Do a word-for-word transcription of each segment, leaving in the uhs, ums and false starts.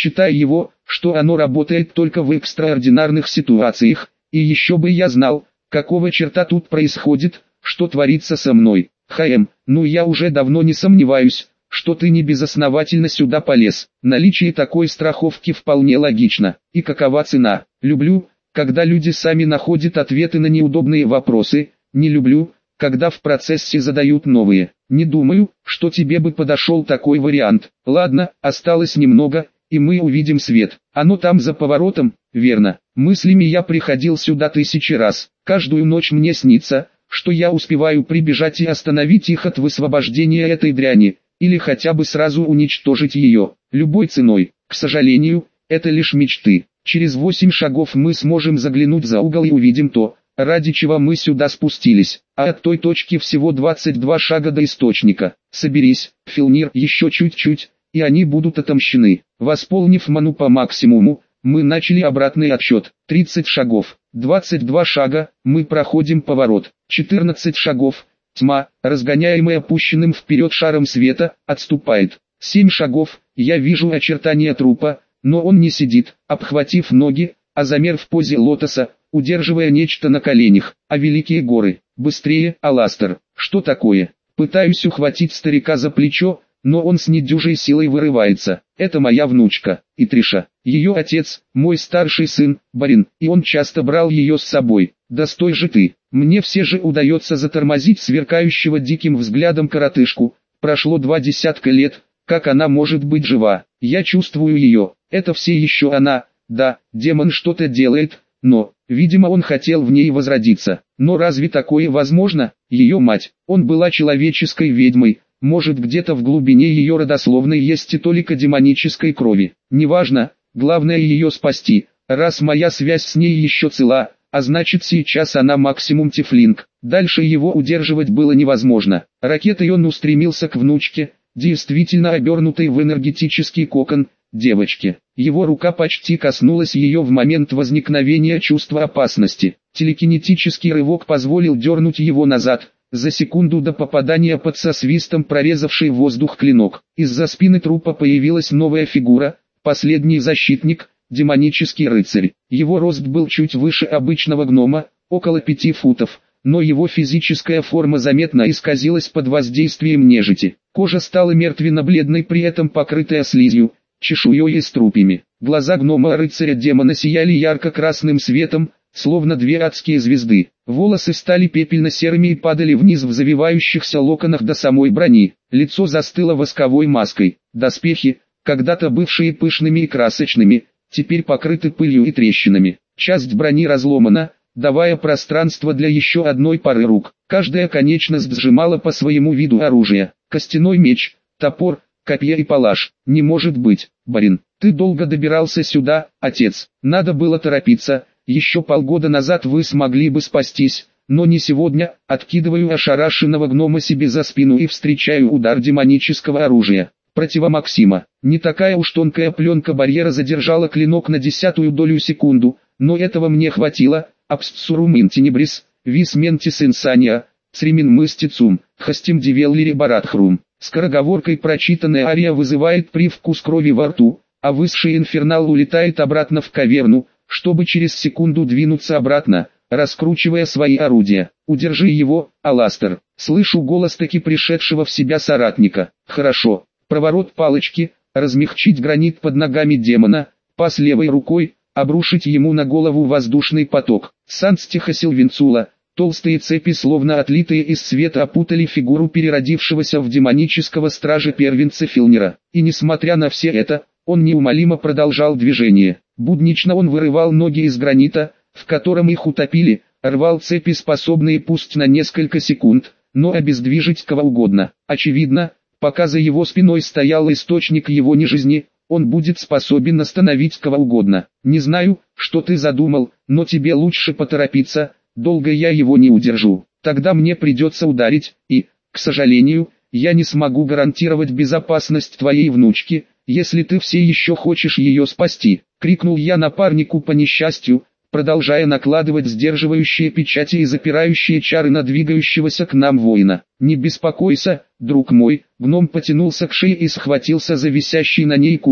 считай его, что оно работает только в экстраординарных ситуациях, и еще бы я знал, какого черта тут происходит, что творится со мной. Хэм, ну я уже давно не сомневаюсь, что ты не безосновательно сюда полез. Наличие такой страховки вполне логично. И какова цена? Люблю, когда люди сами находят ответы на неудобные вопросы, не люблю, когда в процессе задают новые. Не думаю, что тебе бы подошел такой вариант. Ладно, осталось немного, и мы увидим свет. Оно там за поворотом, верно? Мыслями я приходил сюда тысячи раз. Каждую ночь мне снится, что я успеваю прибежать и остановить их от высвобождения этой дряни, или хотя бы сразу уничтожить ее, любой ценой. К сожалению, это лишь мечты. Через восемь шагов мы сможем заглянуть за угол и увидим то, ради чего мы сюда спустились, а от той точки всего двадцать два шага до источника. Соберись, Филнир, еще чуть-чуть, и они будут отомщены. Восполнив ману по максимуму, мы начали обратный отсчет. тридцать шагов, двадцать два шага, мы проходим поворот. четырнадцать шагов, тьма, разгоняемая опущенным вперед шаром света, отступает. семь шагов, я вижу очертания трупа, но он не сидит, обхватив ноги, а замер в позе лотоса, удерживая нечто на коленях. А великие горы, быстрее, Аластер, что такое? Пытаюсь ухватить старика за плечо, но он с недюжей силой вырывается. Это моя внучка, Итриша. Ее отец, мой старший сын, Барин, и он часто брал ее с собой. Да стой же ты. Мне все же удается затормозить сверкающего диким взглядом коротышку. Прошло два десятка лет, как она может быть жива. Я чувствую ее, это все еще она. Да, демон что-то делает, но, видимо, он хотел в ней возродиться. Но разве такое возможно? Ее мать, он была человеческой ведьмой. Может, где-то в глубине ее родословной есть и толика демонической крови. Неважно, главное ее спасти, раз моя связь с ней еще цела, а значит сейчас она максимум тифлинг. Дальше его удерживать было невозможно. Ракетой он устремился к внучке, действительно обернутой в энергетический кокон, девочке. Его рука почти коснулась ее в момент возникновения чувства опасности. Телекинетический рывок позволил дернуть его назад, за секунду до попадания под со свистом прорезавший воздух клинок. Из-за спины трупа появилась новая фигура, последний защитник, демонический рыцарь. Его рост был чуть выше обычного гнома, около пяти футов, но его физическая форма заметно исказилась под воздействием нежити. Кожа стала мертвенно-бледной, при этом покрытая слизью, чешуей и струпьями. Глаза гнома-рыцаря-демона сияли ярко-красным светом, словно две адские звезды. Волосы стали пепельно-серыми и падали вниз в завивающихся локонах до самой брони. Лицо застыло восковой маской. Доспехи, когда-то бывшие пышными и красочными, теперь покрыты пылью и трещинами. Часть брони разломана, давая пространство для еще одной пары рук. Каждая конечность сжимала по своему виду оружие. Костяной меч, топор, копье и палаш. Не может быть, Барин, ты долго добирался сюда, отец. Надо было торопиться. Еще полгода назад вы смогли бы спастись, но не сегодня. Откидываю ошарашенного гнома себе за спину и встречаю удар демонического оружия. Противомаксима. Не такая уж тонкая пленка барьера задержала клинок на десятую долю секунду, но этого мне хватило. Абсцурум интенебрис, вис ментис инсания, цремин мыстицум, хастим дивеллири баратхрум. Скороговоркой прочитанная ария вызывает привкус крови во рту, а высший инфернал улетает обратно в каверну, чтобы через секунду двинуться обратно, раскручивая свои орудия. «Удержи его, Аластер!» Слышу голос таки пришедшего в себя соратника. «Хорошо». Проворот палочки, размягчить гранит под ногами демона, пас левой рукой, обрушить ему на голову воздушный поток. Санстиха Сильвенцула, толстые цепи словно отлитые из света опутали фигуру переродившегося в демонического стража-первенца Филнира. И несмотря на все это, он неумолимо продолжал движение. Буднично он вырывал ноги из гранита, в котором их утопили, рвал цепи, способные пусть на несколько секунд, но обездвижить кого угодно. Очевидно, пока за его спиной стоял источник его нежизни, он будет способен остановить кого угодно. Не знаю, что ты задумал, но тебе лучше поторопиться, долго я его не удержу. Тогда мне придется ударить, и, к сожалению, я не смогу гарантировать безопасность твоей внучки, если ты все еще хочешь ее спасти. Крикнул я напарнику по несчастью, продолжая накладывать сдерживающие печати и запирающие чары на двигающегося к нам воина. «Не беспокойся, друг мой», гном потянулся к шее и схватился за висящий на ней кулон,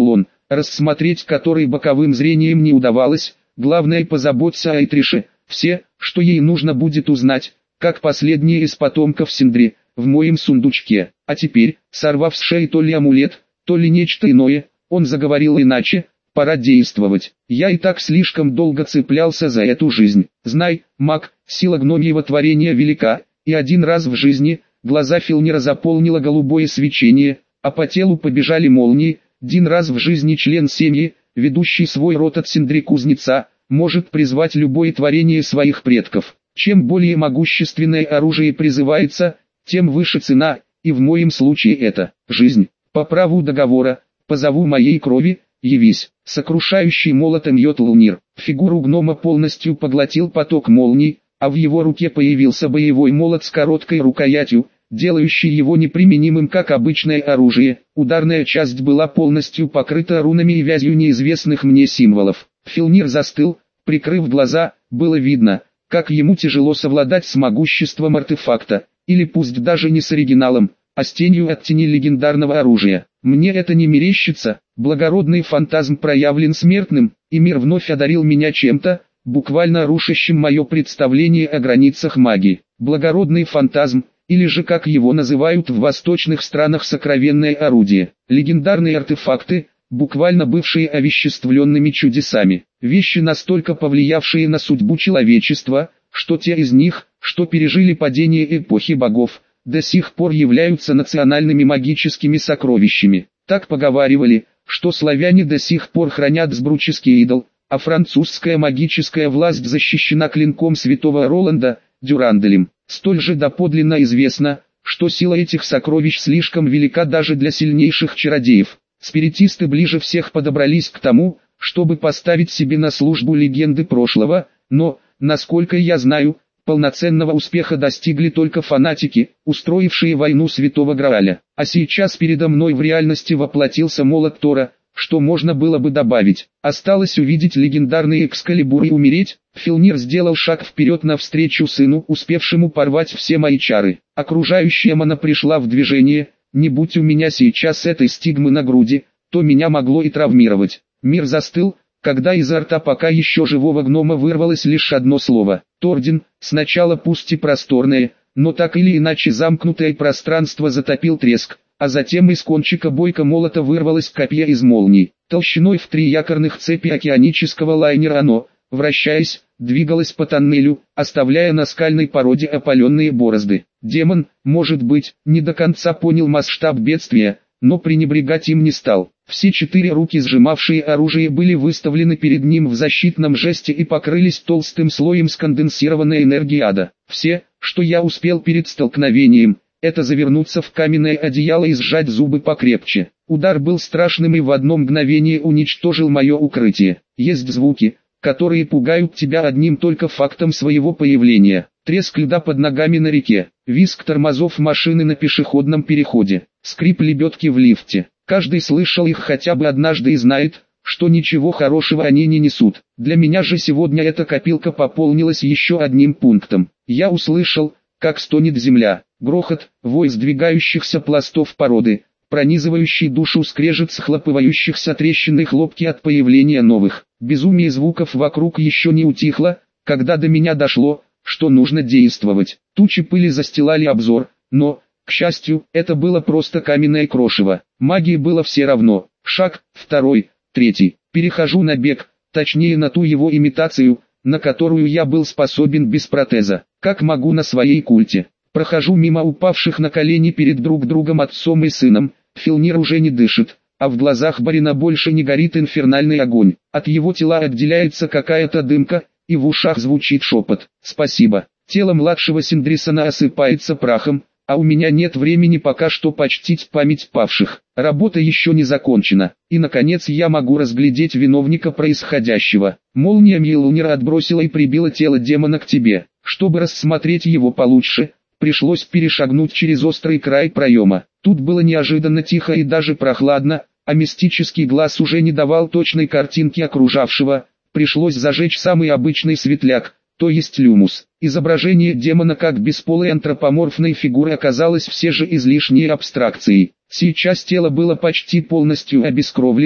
рассмотреть который боковым зрением не удавалось. Главное позаботься о Этрише, все, что ей нужно будет узнать, как последние из потомков Синдри, в моем сундучке. А теперь, сорвав с шеи то ли амулет, то ли нечто иное, он заговорил иначе: пора действовать. Я и так слишком долго цеплялся за эту жизнь. Знай, маг, сила гномьего творения велика, и один раз в жизни глаза Филнира заполнило голубое свечение, а по телу побежали молнии. Один раз в жизни член семьи, ведущий свой род от Синдри-кузнеца, может призвать любое творение своих предков. Чем более могущественное оружие призывается, тем выше цена, и в моем случае это жизнь. По праву договора, позову моей крови, явись. Сокрушающий молотом Йотлнир. Фигуру гнома полностью поглотил поток молний, а в его руке появился боевой молот с короткой рукоятью, делающий его неприменимым как обычное оружие. Ударная часть была полностью покрыта рунами и вязью неизвестных мне символов. Филнир застыл, прикрыв глаза. Было видно, как ему тяжело совладать с могуществом артефакта, или пусть даже не с оригиналом, а с тенью от тени легендарного оружия. Мне это не мерещится. Благородный фантазм проявлен смертным, и мир вновь одарил меня чем-то, буквально рушащим мое представление о границах магии. Благородный фантазм, или же как его называют в восточных странах, сокровенное орудие. Легендарные артефакты, буквально бывшие овеществленными чудесами. Вещи, настолько повлиявшие на судьбу человечества, что те из них, что пережили падение эпохи богов, до сих пор являются национальными магическими сокровищами. Так поговаривали, что славяне до сих пор хранят сбруческий идол, а французская магическая власть защищена клинком святого Роланда, Дюранделем. Столь же доподлинно известно, что сила этих сокровищ слишком велика даже для сильнейших чародеев. Спиритисты ближе всех подобрались к тому, чтобы поставить себе на службу легенды прошлого, но, насколько я знаю, полноценного успеха достигли только фанатики, устроившие войну Святого Грааля. А сейчас передо мной в реальности воплотился молот Тора. Что можно было бы добавить? Осталось увидеть легендарный Экскалибур и умереть. Филнир сделал шаг вперед навстречу сыну, успевшему порвать все мои чары. Окружающая мана пришла в движение. Не будь у меня сейчас этой стигмы на груди, то меня могло и травмировать. Мир застыл, когда изо рта пока еще живого гнома вырвалось лишь одно слово. Тордин. Сначала пусть и просторное, но так или иначе замкнутое пространство затопил треск, а затем из кончика бойка молота вырвалось копье из молний. Толщиной в три якорных цепи океанического лайнера оно, вращаясь, двигалось по тоннелю, оставляя на скальной породе опаленные борозды. Демон, может быть, не до конца понял масштаб бедствия, но пренебрегать им не стал. Все четыре руки, сжимавшие оружие, были выставлены перед ним в защитном жесте и покрылись толстым слоем сконденсированной энергии ада. Все, что я успел перед столкновением, это завернуться в каменное одеяло и сжать зубы покрепче. Удар был страшным и в одно мгновение уничтожил мое укрытие. Есть звуки, которые пугают тебя одним только фактом своего появления. Треск льда под ногами на реке, визг тормозов машины на пешеходном переходе, скрип лебедки в лифте. Каждый слышал их хотя бы однажды и знает, что ничего хорошего они не несут. Для меня же сегодня эта копилка пополнилась еще одним пунктом. Я услышал, как стонет земля, грохот, вой сдвигающихся пластов породы, пронизывающий душу скрежет схлопывающихся трещин и хлопки от появления новых. Безумие звуков вокруг еще не утихло, когда до меня дошло, что нужно действовать. Тучи пыли застилали обзор, но, к счастью, это было просто каменное крошево. Магии было все равно. Шаг, второй, третий. Перехожу на бег, точнее на ту его имитацию, на которую я был способен без протеза. Как могу на своей культе. Прохожу мимо упавших на колени перед друг другом отцом и сыном. Филнир уже не дышит, а в глазах барина больше не горит инфернальный огонь. От его тела отделяется какая-то дымка, и в ушах звучит шепот. Спасибо. Тело младшего Синдрисона осыпается прахом, а у меня нет времени пока что почтить память павших. Работа еще не закончена, и наконец я могу разглядеть виновника происходящего. Молния Мьелунира отбросила и прибила тело демона к тебе. Чтобы рассмотреть его получше, пришлось перешагнуть через острый край проема. Тут было неожиданно тихо и даже прохладно, а мистический глаз уже не давал точной картинки окружавшего. Пришлось зажечь самый обычный светляк, то есть люмус. Изображение демона как бесполой антропоморфной фигуры оказалось все же излишней абстракцией. Сейчас тело было почти полностью обескровлено,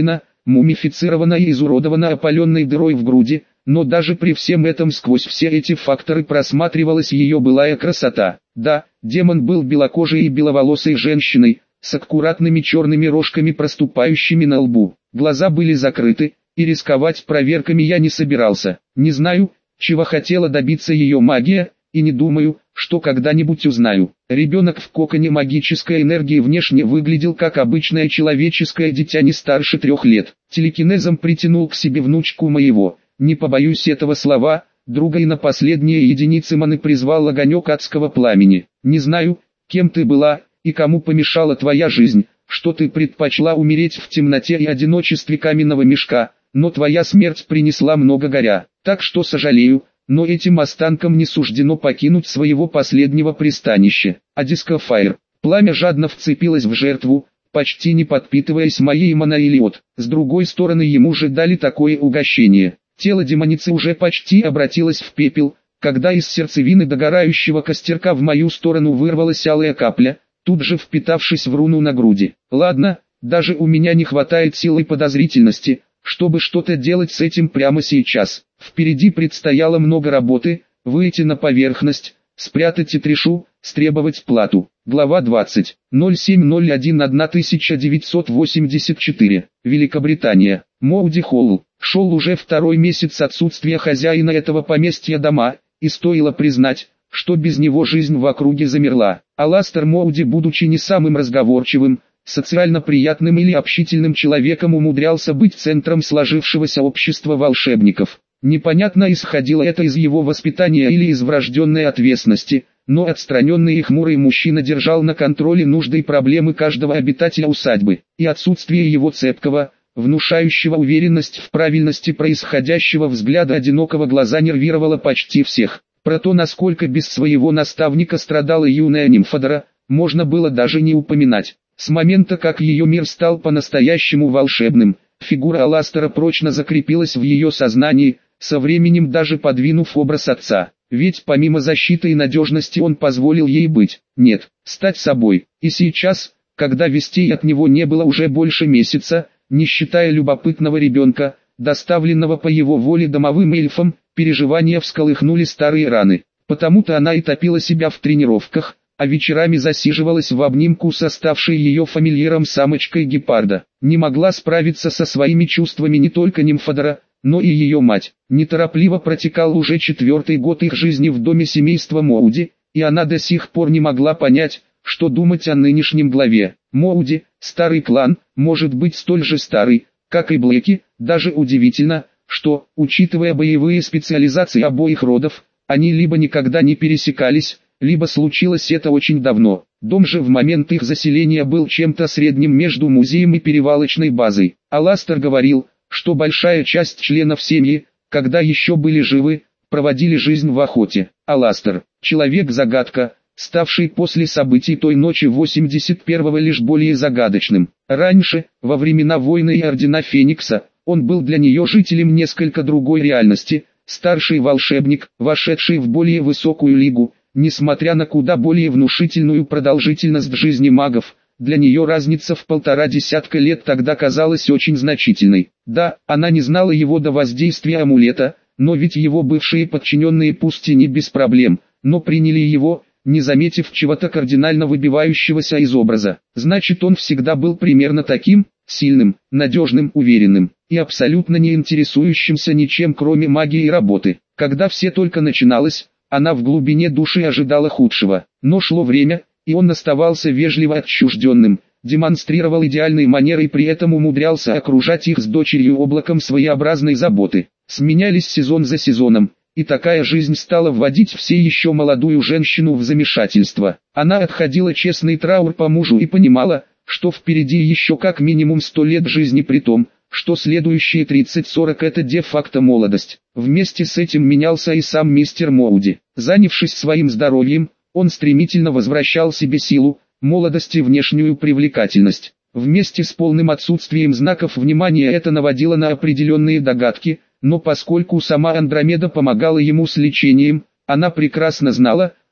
мумифицирована и изуродована опаленной дырой в груди, но даже при всем этом сквозь все эти факторы просматривалась ее былая красота. Да, демон был белокожей и беловолосой женщиной, с аккуратными черными рожками проступающими на лбу. Глаза были закрыты, и рисковать проверками я не собирался. Не знаю, чего хотела добиться ее магия, и не думаю, что когда-нибудь узнаю. Ребенок в коконе магической энергии внешне выглядел как обычное человеческое дитя не старше трех лет. Телекинезом притянул к себе внучку моего, не побоюсь этого слова, друга, и на последние единицы маны призвал огонек адского пламени. Не знаю, кем ты была, и кому помешала твоя жизнь, что ты предпочла умереть в темноте и одиночестве каменного мешка, но твоя смерть принесла много горя. Так что сожалею, но этим останкам не суждено покинуть своего последнего пристанища. А Дискофайр, пламя жадно вцепилось в жертву, почти не подпитываясь моей маной или от. С другой стороны, ему же дали такое угощение. Тело демоницы уже почти обратилось в пепел, когда из сердцевины догорающего костерка в мою сторону вырвалась алая капля, тут же впитавшись в руну на груди. Ладно, даже у меня не хватает силы и подозрительности, чтобы что-то делать с этим прямо сейчас. Впереди предстояло много работы: выйти на поверхность, спрятать тетришу, стребовать плату. Глава двадцать. ноль семь ноль один тысяча девятьсот восемьдесят четыре. Великобритания. Моуди Холл. Шел уже второй месяц отсутствия хозяина этого поместья дома, и стоило признать, что без него жизнь в округе замерла. Аластер Моуди, будучи не самым разговорчивым, социально приятным или общительным человеком, умудрялся быть центром сложившегося общества волшебников. Непонятно, исходило это из его воспитания или из врожденной ответственности, но отстраненный и хмурый мужчина держал на контроле нужды и проблемы каждого обитателя усадьбы, и отсутствие его цепкого, внушающего уверенность в правильности происходящего взгляда одинокого глаза нервировало почти всех. Про то, насколько без своего наставника страдала юная Нимфодора, можно было даже не упоминать. С момента, как ее мир стал по-настоящему волшебным, фигура Аластера прочно закрепилась в ее сознании, со временем даже подвинув образ отца. Ведь помимо защиты и надежности он позволил ей быть, нет, стать собой. И сейчас, когда вестей от него не было уже больше месяца, не считая любопытного ребенка, доставленного по его воле домовым эльфам, переживания всколыхнули старые раны. Потому-то она и топила себя в тренировках, а вечерами засиживалась в обнимку с оставшей ее фамильяром самочкой гепарда. Не могла справиться со своими чувствами не только Нимфодора, но и ее мать. Неторопливо протекал уже четвертый год их жизни в доме семейства Моуди, и она до сих пор не могла понять, что думать о нынешнем главе. Моуди, старый клан, может быть столь же старый, как и Блэки. Даже удивительно, что, учитывая боевые специализации обоих родов, они либо никогда не пересекались, либо случилось это очень давно. Дом же в момент их заселения был чем-то средним между музеем и перевалочной базой. Аластер говорил, что большая часть членов семьи, когда еще были живы, проводили жизнь в охоте. Аластер, человек-загадка, ставший после событий той ночи восемьдесят первого лишь более загадочным. Раньше, во времена войны и Ордена Феникса, он был для нее жителем несколько другой реальности, старший волшебник, вошедший в более высокую лигу. Несмотря на куда более внушительную продолжительность жизни магов, для нее разница в полтора десятка лет тогда казалась очень значительной. Да, она не знала его до воздействия амулета, но ведь его бывшие подчиненные пусть и не без проблем, но приняли его, не заметив чего-то кардинально выбивающегося из образа. Значит, он всегда был примерно таким, сильным, надежным, уверенным, и абсолютно не интересующимся ничем кроме магии и работы. Когда все только начиналось, она в глубине души ожидала худшего, но шло время, и он оставался вежливо отчужденным, демонстрировал идеальные манеры и при этом умудрялся окружать их с дочерью облаком своеобразной заботы. Сменялись сезон за сезоном, и такая жизнь стала вводить все еще молодую женщину в замешательство. Она отходила честный траур по мужу и понимала, что впереди еще как минимум сто лет жизни, при том, что следующие тридцать-сорок это де-факто молодость. Вместе с этим менялся и сам мистер Моуди. Занявшись своим здоровьем, он стремительно возвращал себе силу, молодость и внешнюю привлекательность. Вместе с полным отсутствием знаков внимания это наводило на определенные догадки, но поскольку сама Андромеда помогала ему с лечением, она прекрасно знала,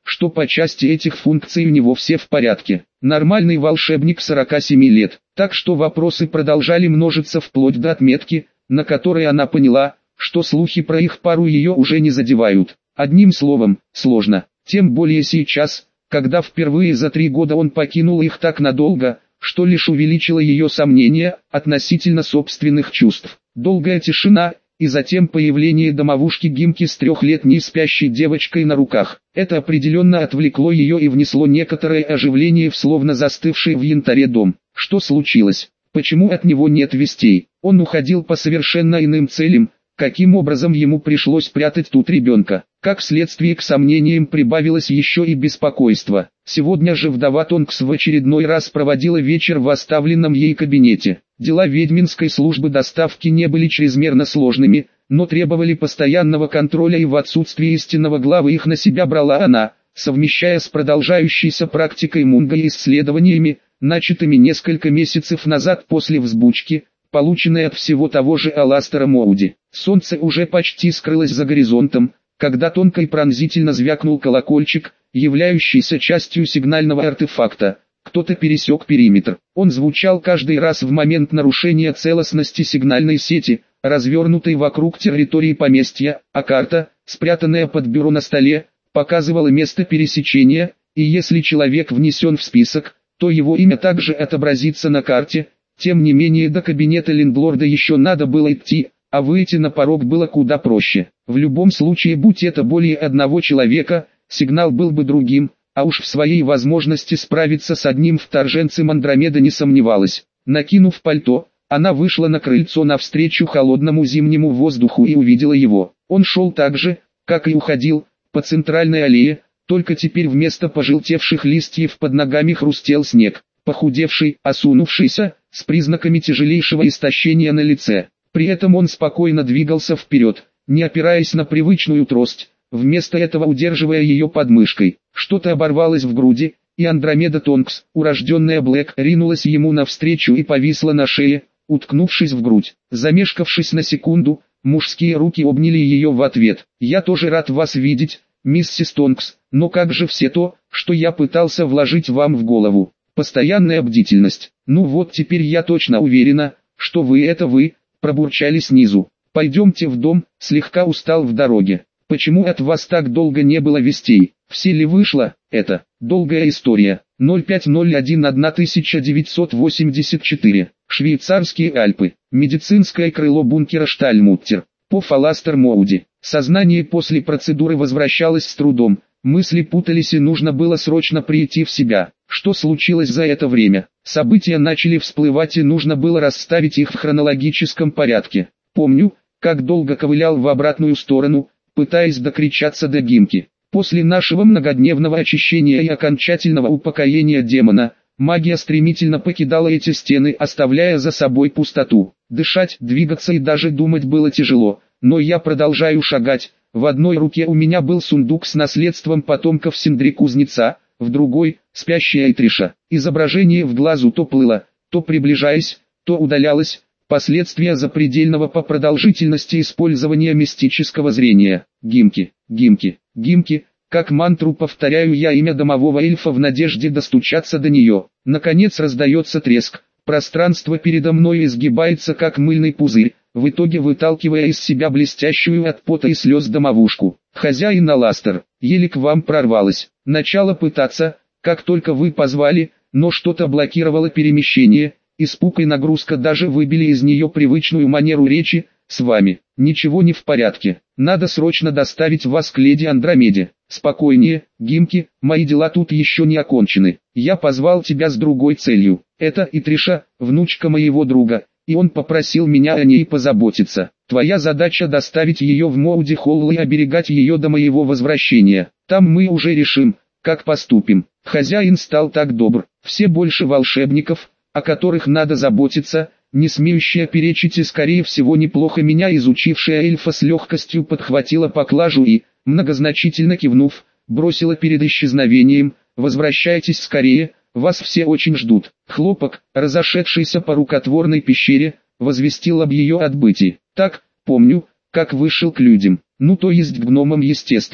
что по части этих функций у него все в порядке. Нормальный волшебник сорока семи лет. Так что вопросы продолжали множиться вплоть до отметки, на которой она поняла, что слухи про их пару ее уже не задевают. Одним словом, сложно. Тем более сейчас, когда впервые за три года он покинул их так надолго, что лишь увеличило ее сомнения относительно собственных чувств. Долгая тишина, и затем появление домовушки Гимки с трехлетней спящей девочкой на руках. Это определенно отвлекло ее и внесло некоторое оживление в словно застывший в янтаре дом. Что случилось? Почему от него нет вестей? Он уходил по совершенно иным целям. Каким образом ему пришлось прятать тут ребенка? Как следствие к сомнениям прибавилось еще и беспокойство. Сегодня же вдова Тонкс в очередной раз проводила вечер в оставленном ей кабинете. Дела ведьминской службы доставки не были чрезмерно сложными, но требовали постоянного контроля, и в отсутствие истинного главы их на себя брала она, совмещая с продолжающейся практикой Мунга и исследованиями, начатыми несколько месяцев назад после взбучки, полученной от всего того же Аластера Моуди. Солнце уже почти скрылось за горизонтом, когда тонко и пронзительно звякнул колокольчик, являющийся частью сигнального артефакта. Кто-то пересек периметр. Он звучал каждый раз в момент нарушения целостности сигнальной сети, развернутой вокруг территории поместья, а карта, спрятанная под бюро на столе, показывала место пересечения, и если человек внесен в список, то его имя также отобразится на карте. Тем не менее, до кабинета лендлорда еще надо было идти, а выйти на порог было куда проще. В любом случае, будь это более одного человека, сигнал был бы другим, а уж в своей возможности справиться с одним вторженцем Андромеда не сомневалась. Накинув пальто, она вышла на крыльцо навстречу холодному зимнему воздуху и увидела его. Он шел так же, как и уходил, по центральной аллее, только теперь вместо пожелтевших листьев под ногами хрустел снег, похудевший, осунувшийся, с признаками тяжелейшего истощения на лице. При этом он спокойно двигался вперед, не опираясь на привычную трость, вместо этого удерживая ее под мышкой. Что-то оборвалось в груди, и Андромеда Тонкс, урожденная Блэк, ринулась ему навстречу и повисла на шее, уткнувшись в грудь. Замешкавшись на секунду, мужские руки обняли ее в ответ. «Я тоже рад вас видеть, миссис Тонкс, но как же все то, что я пытался вложить вам в голову? Постоянная бдительность. Ну вот теперь я точно уверена, что вы это вы», пробурчали снизу. «Пойдемте в дом», слегка устал в дороге. «Почему от вас так долго не было вестей? Все ли вышло? Это долгая история». ноль пять ноль один тысяча девятьсот восемьдесят четыре. Швейцарские Альпы. Медицинское крыло бункера Штальмуттер. По Аластер Моуди. Сознание после процедуры возвращалось с трудом. Мысли путались, и нужно было срочно прийти в себя. Что случилось за это время? События начали всплывать, и нужно было расставить их в хронологическом порядке. Помню, как долго ковылял в обратную сторону, пытаясь докричаться до Гимки. После нашего многодневного очищения и окончательного упокоения демона, магия стремительно покидала эти стены, оставляя за собой пустоту. Дышать, двигаться и даже думать было тяжело, но я продолжаю шагать. В одной руке у меня был сундук с наследством потомков Синдри-кузнеца, в другой – спящая Айтриша. Изображение в глазу то плыло, то приближаясь, то удалялось. Последствия запредельного по продолжительности использования мистического зрения. Гимки, Гимки, Гимки. Как мантру повторяю я имя домового эльфа в надежде достучаться до нее. Наконец раздается треск. Пространство передо мной изгибается как мыльный пузырь, в итоге выталкивая из себя блестящую от пота и слез домовушку. «Хозяин Аластер, еле к вам прорвалась. Начало пытаться, как только вы позвали, но что-то блокировало перемещение. Испуг и нагрузка даже выбили из нее привычную манеру речи. С вами ничего не в порядке. Надо срочно доставить вас к леди Андромеде. Спокойнее, Гимки, мои дела тут еще не окончены. Я позвал тебя с другой целью. Это Айтриша, внучка моего друга, и он попросил меня о ней позаботиться. Твоя задача доставить ее в Моуди Холл и оберегать ее до моего возвращения. Там мы уже решим, как поступим». Хозяин стал так добр. Все больше волшебников, о которых надо заботиться, не смеющая перечить и скорее всего неплохо меня изучившая эльфа с легкостью подхватила поклажу и, многозначительно кивнув, бросила перед исчезновением: «Возвращайтесь скорее, вас все очень ждут». Хлопок, разошедшийся по рукотворной пещере, возвестил об ее отбытии. Так, помню, как вышел к людям, ну то есть к гномам естественно.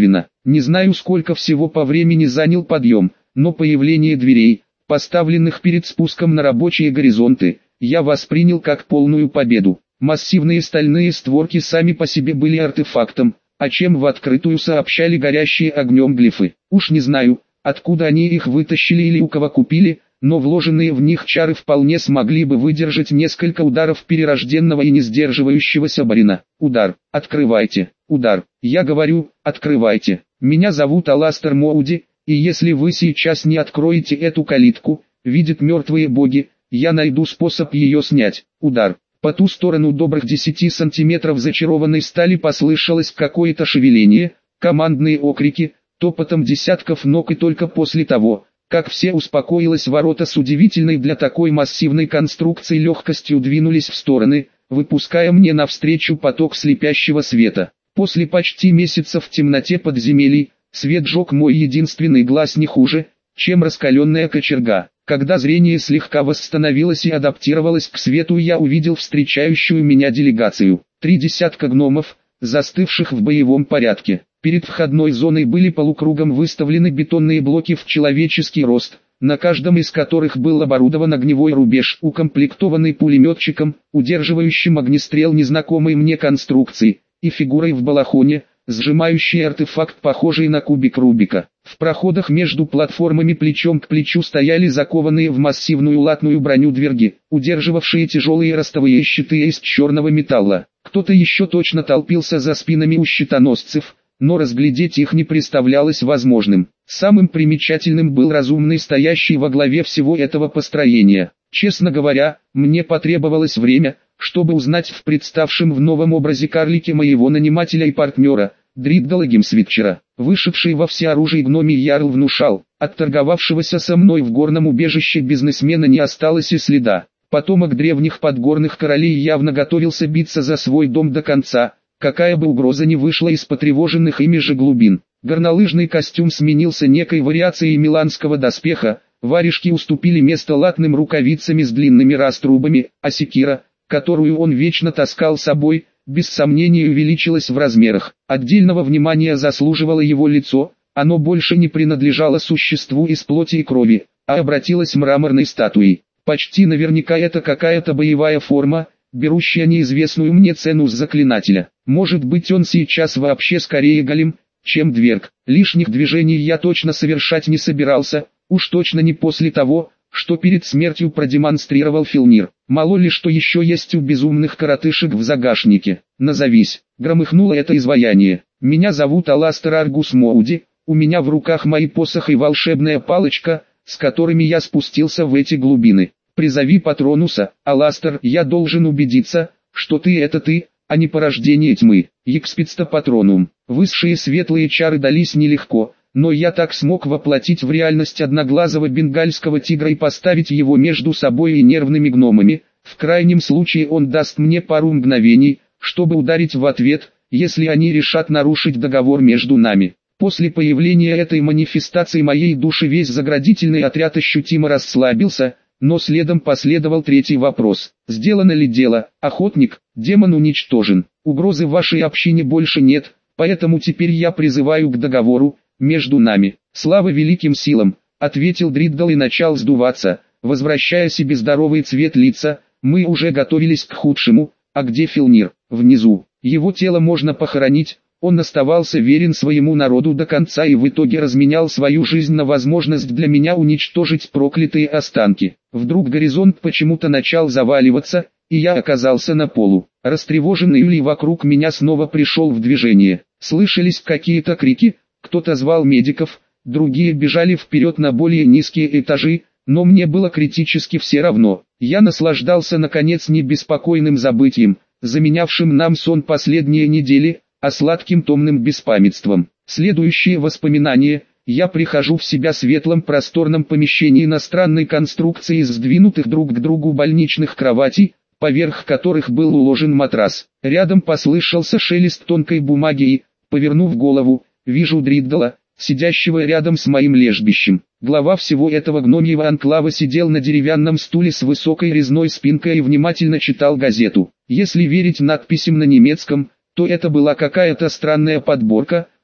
Не знаю, сколько всего по времени занял подъем, но появление дверей, поставленных перед спуском на рабочие горизонты, я воспринял как полную победу. Массивные стальные створки сами по себе были артефактом, о чем в открытую сообщали горящие огнем глифы. Уж не знаю, откуда они их вытащили или у кого купили, но вложенные в них чары вполне смогли бы выдержать несколько ударов перерожденного и не сдерживающегося барина. Удар. Открывайте. Удар. Я говорю, открывайте. Меня зовут Аластер Моуди, и если вы сейчас не откроете эту калитку, видят мертвые боги, я найду способ ее снять. Удар. По ту сторону добрых десяти сантиметров зачарованной стали послышалось какое-то шевеление, командные окрики, топотом десятков ног, и только после того, как все успокоилось, ворота с удивительной для такой массивной конструкции легкостью двинулись в стороны, выпуская мне навстречу поток слепящего света. После почти месяца в темноте подземелий, свет жег мой единственный глаз не хуже, чем раскаленная кочерга. Когда зрение слегка восстановилось и адаптировалось к свету, я увидел встречающую меня делегацию. Три десятка гномов, застывших в боевом порядке. Перед входной зоной были полукругом выставлены бетонные блоки в человеческий рост, на каждом из которых был оборудован огневой рубеж, укомплектованный пулеметчиком, удерживающим огнестрел незнакомой мне конструкции, и фигурой в балахоне, сжимающий артефакт, похожий на кубик Рубика. В проходах между платформами плечом к плечу стояли закованные в массивную латную броню дверги, удерживавшие тяжелые ростовые щиты из черного металла. Кто-то еще точно толпился за спинами у щитоносцев, но разглядеть их не представлялось возможным. Самым примечательным был разумный, стоящий во главе всего этого построения. Честно говоря, мне потребовалось время, чтобы узнать в представшем в новом образе карлике моего нанимателя и партнера, Дриддала Гимсвитчера. Вышедший во всеоружии гномий ярл внушал, от торговавшегося со мной в горном убежище бизнесмена не осталось и следа. Потомок древних подгорных королей явно готовился биться за свой дом до конца, какая бы угроза ни вышла из потревоженных ими же глубин. Горнолыжный костюм сменился некой вариацией миланского доспеха, варежки уступили место латным рукавицами с длинными раструбами, а секира, которую он вечно таскал с собой, без сомнения увеличилась в размерах. Отдельного внимания заслуживало его лицо, оно больше не принадлежало существу из плоти и крови, а обратилось мраморной статуей. Почти наверняка это какая-то боевая форма, берущая неизвестную мне цену с заклинателя. Может быть, он сейчас вообще скорее голем, чем дверг. Лишних движений я точно совершать не собирался, уж точно не после того, что перед смертью продемонстрировал Филнир. Мало ли что еще есть у безумных коротышек в загашнике. Назовись. Громыхнуло это изваяние. Меня зовут Аластер Аргус Моуди, у меня в руках мои посох и волшебная палочка, с которыми я спустился в эти глубины. Призови Патронуса, Аластер, я должен убедиться, что ты это ты, а не порождение тьмы. Експидста Патронум. Высшие светлые чары дались нелегко, но я так смог воплотить в реальность одноглазого бенгальского тигра и поставить его между собой и нервными гномами. В крайнем случае он даст мне пару мгновений, чтобы ударить в ответ, если они решат нарушить договор между нами. После появления этой манифестации моей души весь заградительный отряд ощутимо расслабился, но следом последовал третий вопрос. Сделано ли дело? Охотник, демон уничтожен. Угрозы вашей общине больше нет, поэтому теперь я призываю к договору между нами. Слава великим силам, ответил Дриддал и начал сдуваться, возвращая себе здоровый цвет лица. Мы уже готовились к худшему. А где Филнир? Внизу. Его тело можно похоронить. Он оставался верен своему народу до конца и в итоге разменял свою жизнь на возможность для меня уничтожить проклятые останки. Вдруг горизонт почему-то начал заваливаться, и я оказался на полу. Растревоженный улей вокруг меня снова пришел в движение. Слышались какие-то крики, кто-то звал медиков, другие бежали вперед на более низкие этажи, но мне было критически все равно. Я наслаждался наконец не беспокойным забытием, заменявшим нам сон последние недели, а сладким томным беспамятством. Следующее воспоминание: я прихожу в себя в светлом просторном помещении на странной конструкции из сдвинутых друг к другу больничных кроватей, поверх которых был уложен матрас. Рядом послышался шелест тонкой бумаги и, повернув голову, вижу Дриддала, сидящего рядом с моим лежбищем. Глава всего этого гномьего анклава сидел на деревянном стуле с высокой резной спинкой и внимательно читал газету. Если верить надписям на немецком, то это была какая-то странная подборка,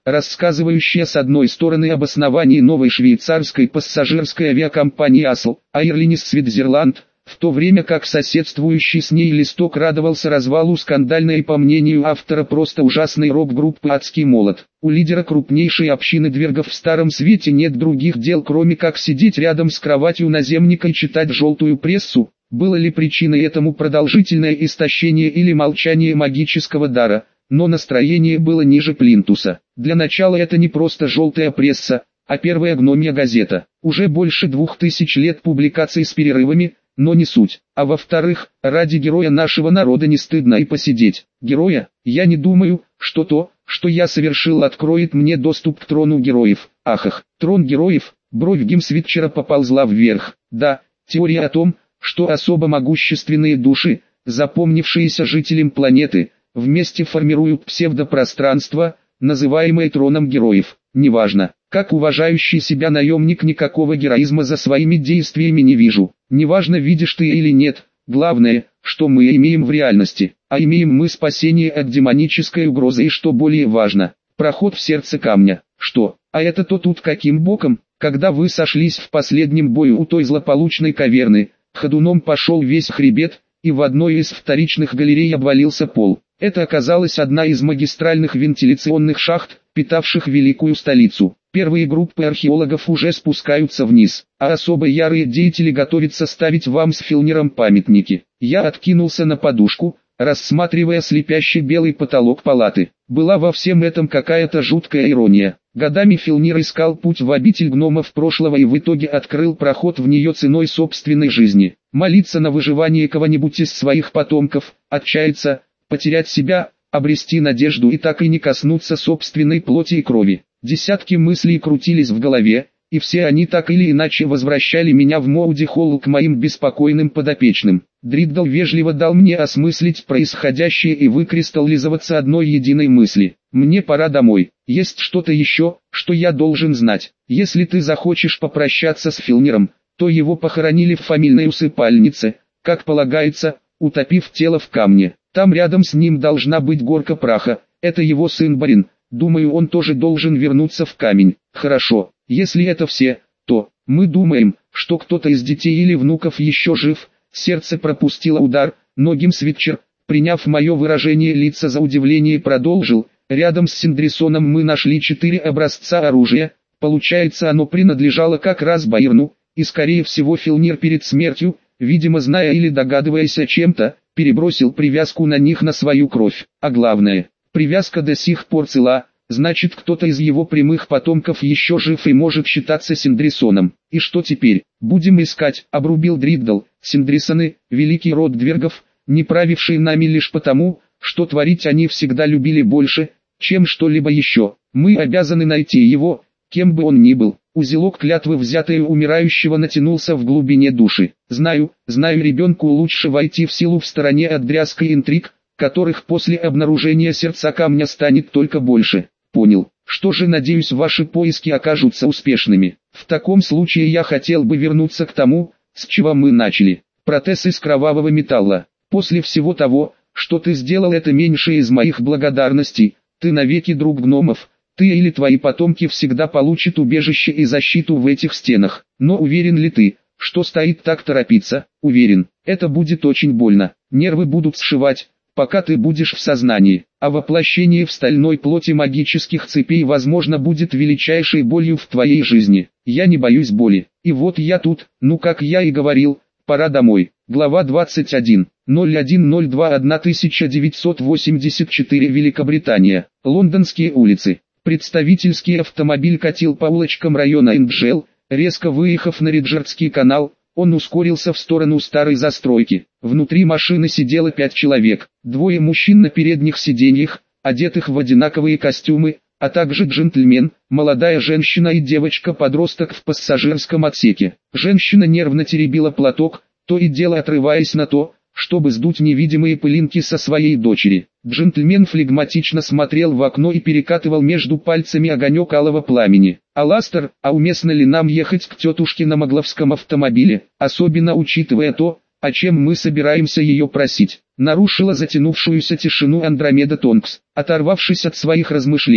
рассказывающая с одной стороны об основании новой швейцарской пассажирской авиакомпании ASL Airlines Switzerland, в то время как соседствующий с ней листок радовался развалу скандальной, по мнению автора, просто ужасной рок-группы «Адский молот». У лидера крупнейшей общины двергов в Старом Свете нет других дел, кроме как сидеть рядом с кроватью наземника и читать желтую прессу. Было ли причиной этому продолжительное истощение или молчание магического дара? Но настроение было ниже плинтуса. Для начала это не просто желтая пресса, а первая гномья газета. Уже больше двух тысяч лет публикаций с перерывами, но не суть. А во-вторых, ради героя нашего народа не стыдно и посидеть. Героя? Я не думаю, что то, что я совершил, откроет мне доступ к трону героев. Ахах, трон героев? Бровь Гимсвитчера поползла вверх. Да, теория о том, что особо могущественные души, запомнившиеся жителям планеты, вместе формируют псевдопространство, называемое троном героев. Неважно, как уважающий себя наемник, никакого героизма за своими действиями не вижу. Неважно, видишь ты или нет, главное, что мы имеем в реальности. А имеем мы спасение от демонической угрозы и, что более важно, проход в сердце камня. Что, а это то тут каким боком? Когда вы сошлись в последнем бою у той злополучной каверны, ходуном пошел весь хребет, и в одной из вторичных галерей обвалился пол. Это оказалась одна из магистральных вентиляционных шахт, питавших великую столицу. Первые группы археологов уже спускаются вниз, а особо ярые деятели готовятся ставить вам с Филнером памятники. Я откинулся на подушку, рассматривая слепящий белый потолок палаты. Была во всем этом какая-то жуткая ирония. Годами Филнир искал путь в обитель гномов прошлого и в итоге открыл проход в нее ценой собственной жизни. Молиться на выживание кого-нибудь из своих потомков, отчаяться, потерять себя, обрести надежду и так и не коснуться собственной плоти и крови. Десятки мыслей крутились в голове, и все они так или иначе возвращали меня в Моуди-Холл к моим беспокойным подопечным. Дриддл вежливо дал мне осмыслить происходящее и выкристаллизоваться одной единой мысли. Мне пора домой. Есть что-то еще, что я должен знать. Если ты захочешь попрощаться с Филнером, то его похоронили в фамильной усыпальнице, как полагается, утопив тело в камне. Там рядом с ним должна быть горка праха. Это его сын Барин. Думаю, он тоже должен вернуться в камень. Хорошо. Если это все, то мы думаем, что кто-то из детей или внуков еще жив. Сердце пропустило удар, но Гимсвитчер, приняв мое выражение лица за удивление, продолжил. Рядом с Синдрисоном мы нашли четыре образца оружия. Получается, оно принадлежало как раз Байерну, и скорее всего Филнир перед смертью, видимо зная или догадываясь о чем-то, перебросил привязку на них на свою кровь. А главное, привязка до сих пор цела. Значит, кто-то из его прямых потомков еще жив и может считаться Синдрисоном. И что теперь? Будем искать, обрубил Дриддл. Синдрисоны, великий род двергов, не правивший нами лишь потому, что творить они всегда любили больше, чем что-либо еще. Мы обязаны найти его, кем бы он ни был. Узелок клятвы, взятый у умирающего, натянулся в глубине души. Знаю, знаю, ребенку лучше войти в силу в стороне от дрязг и интриг, которых после обнаружения сердца камня станет только больше. Понял. Что же, надеюсь, ваши поиски окажутся успешными. В таком случае я хотел бы вернуться к тому, с чего мы начали. Протез из кровавого металла. После всего того, что ты сделал, это меньше из моих благодарностей. Ты навеки друг гномов. Ты или твои потомки всегда получат убежище и защиту в этих стенах. Но уверен ли ты, что стоит так торопиться? Уверен. Это будет очень больно. Нервы будут сшивать, пока ты будешь в сознании, а воплощение в стальной плоти магических цепей, возможно, будет величайшей болью в твоей жизни. Я не боюсь боли. И вот я тут, ну как я и говорил, пора домой. Глава двадцать один. ноль один ноль два тысяча девятьсот восемьдесят четыре. Великобритания. Лондонские улицы. Представительский автомобиль катил по улочкам района Энджел, резко выехав на Риджардский канал. Он ускорился в сторону старой застройки. Внутри машины сидело пять человек. Двое мужчин на передних сиденьях, одетых в одинаковые костюмы, а также джентльмен, молодая женщина и девочка-подросток в пассажирском отсеке. Женщина нервно теребила платок, то и дело отрываясь на то, чтобы сдуть невидимые пылинки со своей дочери. Джентльмен флегматично смотрел в окно и перекатывал между пальцами огонек алого пламени. «Аластер, а уместно ли нам ехать к тетушке на могловском автомобиле, особенно учитывая то, о чем мы собираемся ее просить?» Нарушила затянувшуюся тишину Андромеда Тонкс. Оторвавшись от своих размышлений,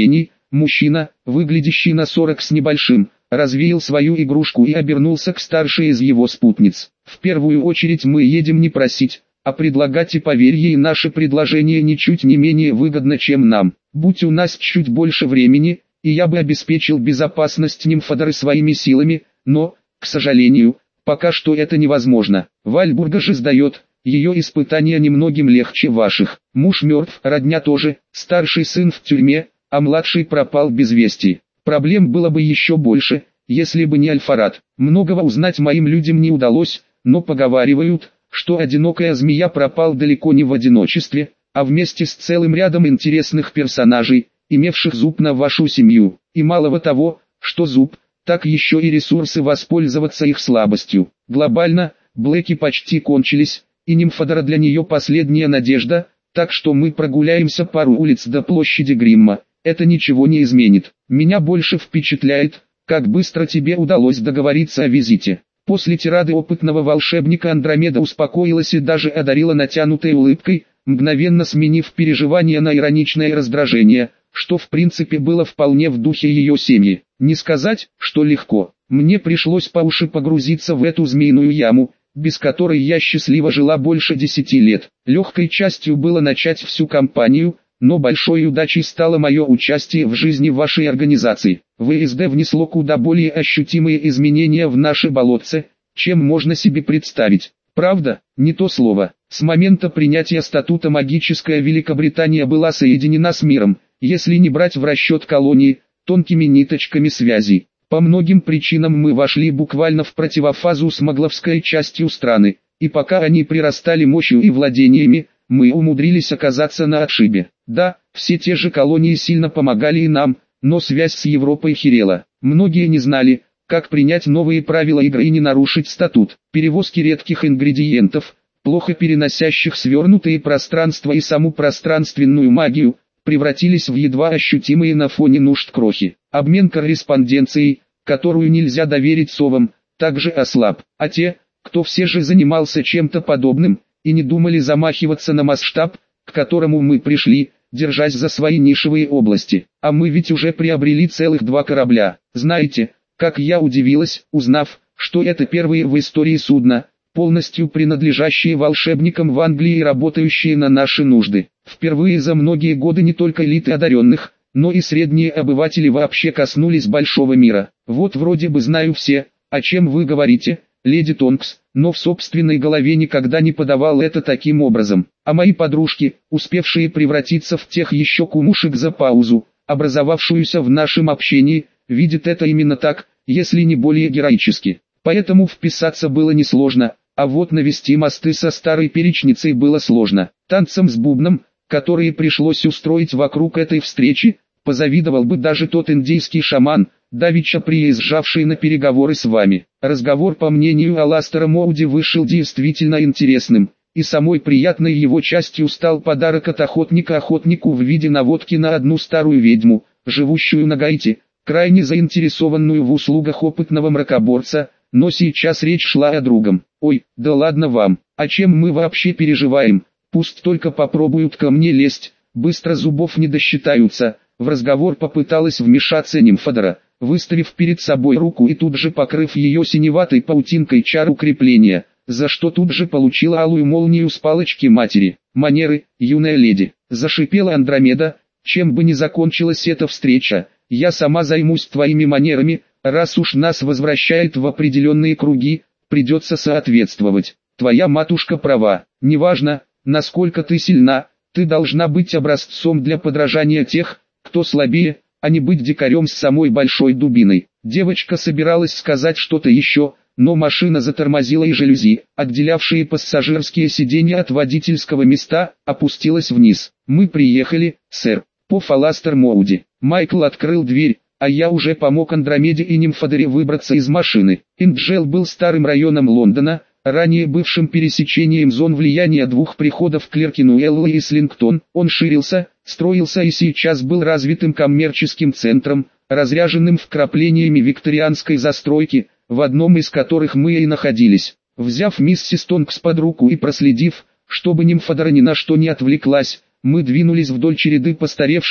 Мужчина, выглядящий на сорок с небольшим, развеял свою игрушку и обернулся к старшей из его спутниц. В первую очередь мы едем не просить, а предлагать, и поверь ей, наше предложение ничуть не менее выгодно, чем нам. Будь у нас чуть больше времени, и я бы обеспечил безопасность Нимфодоры своими силами, но, к сожалению, пока что это невозможно. Вальбурга же сдает, ее испытания немногим легче ваших. Муж мертв, родня тоже, старший сын в тюрьме, а младший пропал без вести. Проблем было бы еще больше, если бы не Альфарат. Многого узнать моим людям не удалось, но поговаривают, что одинокая змея пропал далеко не в одиночестве, а вместе с целым рядом интересных персонажей, имевших зуб на вашу семью. И малого того, что зуб, так еще и ресурсы воспользоваться их слабостью. Глобально, блэки почти кончились, и Нимфодора для нее последняя надежда, так что мы прогуляемся пару улиц до площади Гримма. Это ничего не изменит. Меня больше впечатляет, как быстро тебе удалось договориться о визите. После тирады опытного волшебника Андромеда успокоилась и даже одарила натянутой улыбкой, мгновенно сменив переживания на ироничное раздражение, что в принципе было вполне в духе ее семьи. Не сказать, что легко. Мне пришлось по уши погрузиться в эту змеиную яму, без которой я счастливо жила больше десяти лет. Легкой частью было начать всю кампанию, но большой удачей стало мое участие в жизни вашей организации. ВСД внесло куда более ощутимые изменения в наши болотце, чем можно себе представить. Правда, не то слово. С момента принятия статута магическая Великобритания была соединена с миром, если не брать в расчет колонии, тонкими ниточками связи. По многим причинам мы вошли буквально в противофазу с магловской частью страны, и пока они прирастали мощью и владениями, мы умудрились оказаться на отшибе. Да, все те же колонии сильно помогали и нам, но связь с Европой херела. Многие не знали, как принять новые правила игры и не нарушить статут. Перевозки редких ингредиентов, плохо переносящих свернутые пространства и саму пространственную магию, превратились в едва ощутимые на фоне нужд крохи. Обмен корреспонденцией, которую нельзя доверить совам, также ослаб. А те, кто все же занимался чем-то подобным, и не думали замахиваться на масштаб, к которому мы пришли, держась за свои нишевые области. А мы ведь уже приобрели целых два корабля. Знаете, как я удивилась, узнав, что это первые в истории судна, полностью принадлежащие волшебникам в Англии и работающие на наши нужды. Впервые за многие годы не только элиты одаренных, но и средние обыватели вообще коснулись большого мира. Вот вроде бы знаю все, о чем вы говорите, леди Тонкс, но в собственной голове никогда не подавал это таким образом. А мои подружки, успевшие превратиться в тех еще кумушек за паузу, образовавшуюся в нашем общении, видят это именно так, если не более героически. Поэтому вписаться было несложно, а вот навести мосты со старой перечницей было сложно. Танцем с бубном, которые пришлось устроить вокруг этой встречи, позавидовал бы даже тот индейский шаман, давеча приезжавший на переговоры с вами. Разговор, по мнению Аластера Моуди, вышел действительно интересным, и самой приятной его частью стал подарок от охотника охотнику в виде наводки на одну старую ведьму, живущую на Гаити, крайне заинтересованную в услугах опытного мракоборца, но сейчас речь шла о другом. Ой, да ладно вам, о чем мы вообще переживаем, пусть только попробуют ко мне лезть, быстро зубов не досчитаются. В разговор попыталась вмешаться Нимфодора, выставив перед собой руку и тут же покрыв ее синеватой паутинкой чар укрепления, за что тут же получила алую молнию с палочки матери. «Манеры, юная леди», — зашипела Андромеда, — «чем бы ни закончилась эта встреча, я сама займусь твоими манерами, раз уж нас возвращает в определенные круги, придется соответствовать. Твоя матушка права, неважно, насколько ты сильна, ты должна быть образцом для подражания тех, кто слабее, а не быть дикарем с самой большой дубиной». Девочка собиралась сказать что-то еще, но машина затормозила и жалюзи, отделявшие пассажирские сиденья от водительского места, опустилась вниз. «Мы приехали, сэр, по Аластер Моуди». Майкл открыл дверь, а я уже помог Андромеде и Нимфодоре выбраться из машины. Индджел был старым районом Лондона, ранее бывшим пересечением зон влияния двух приходов Клеркинуэлла и Слингтон. Он ширился, строился и сейчас был развитым коммерческим центром, разряженным вкраплениями викторианской застройки, в одном из которых мы и находились. Взяв миссис Тонкс под руку и проследив, чтобы Нимфодора ни на что не отвлеклась, мы двинулись вдоль череды постаревших,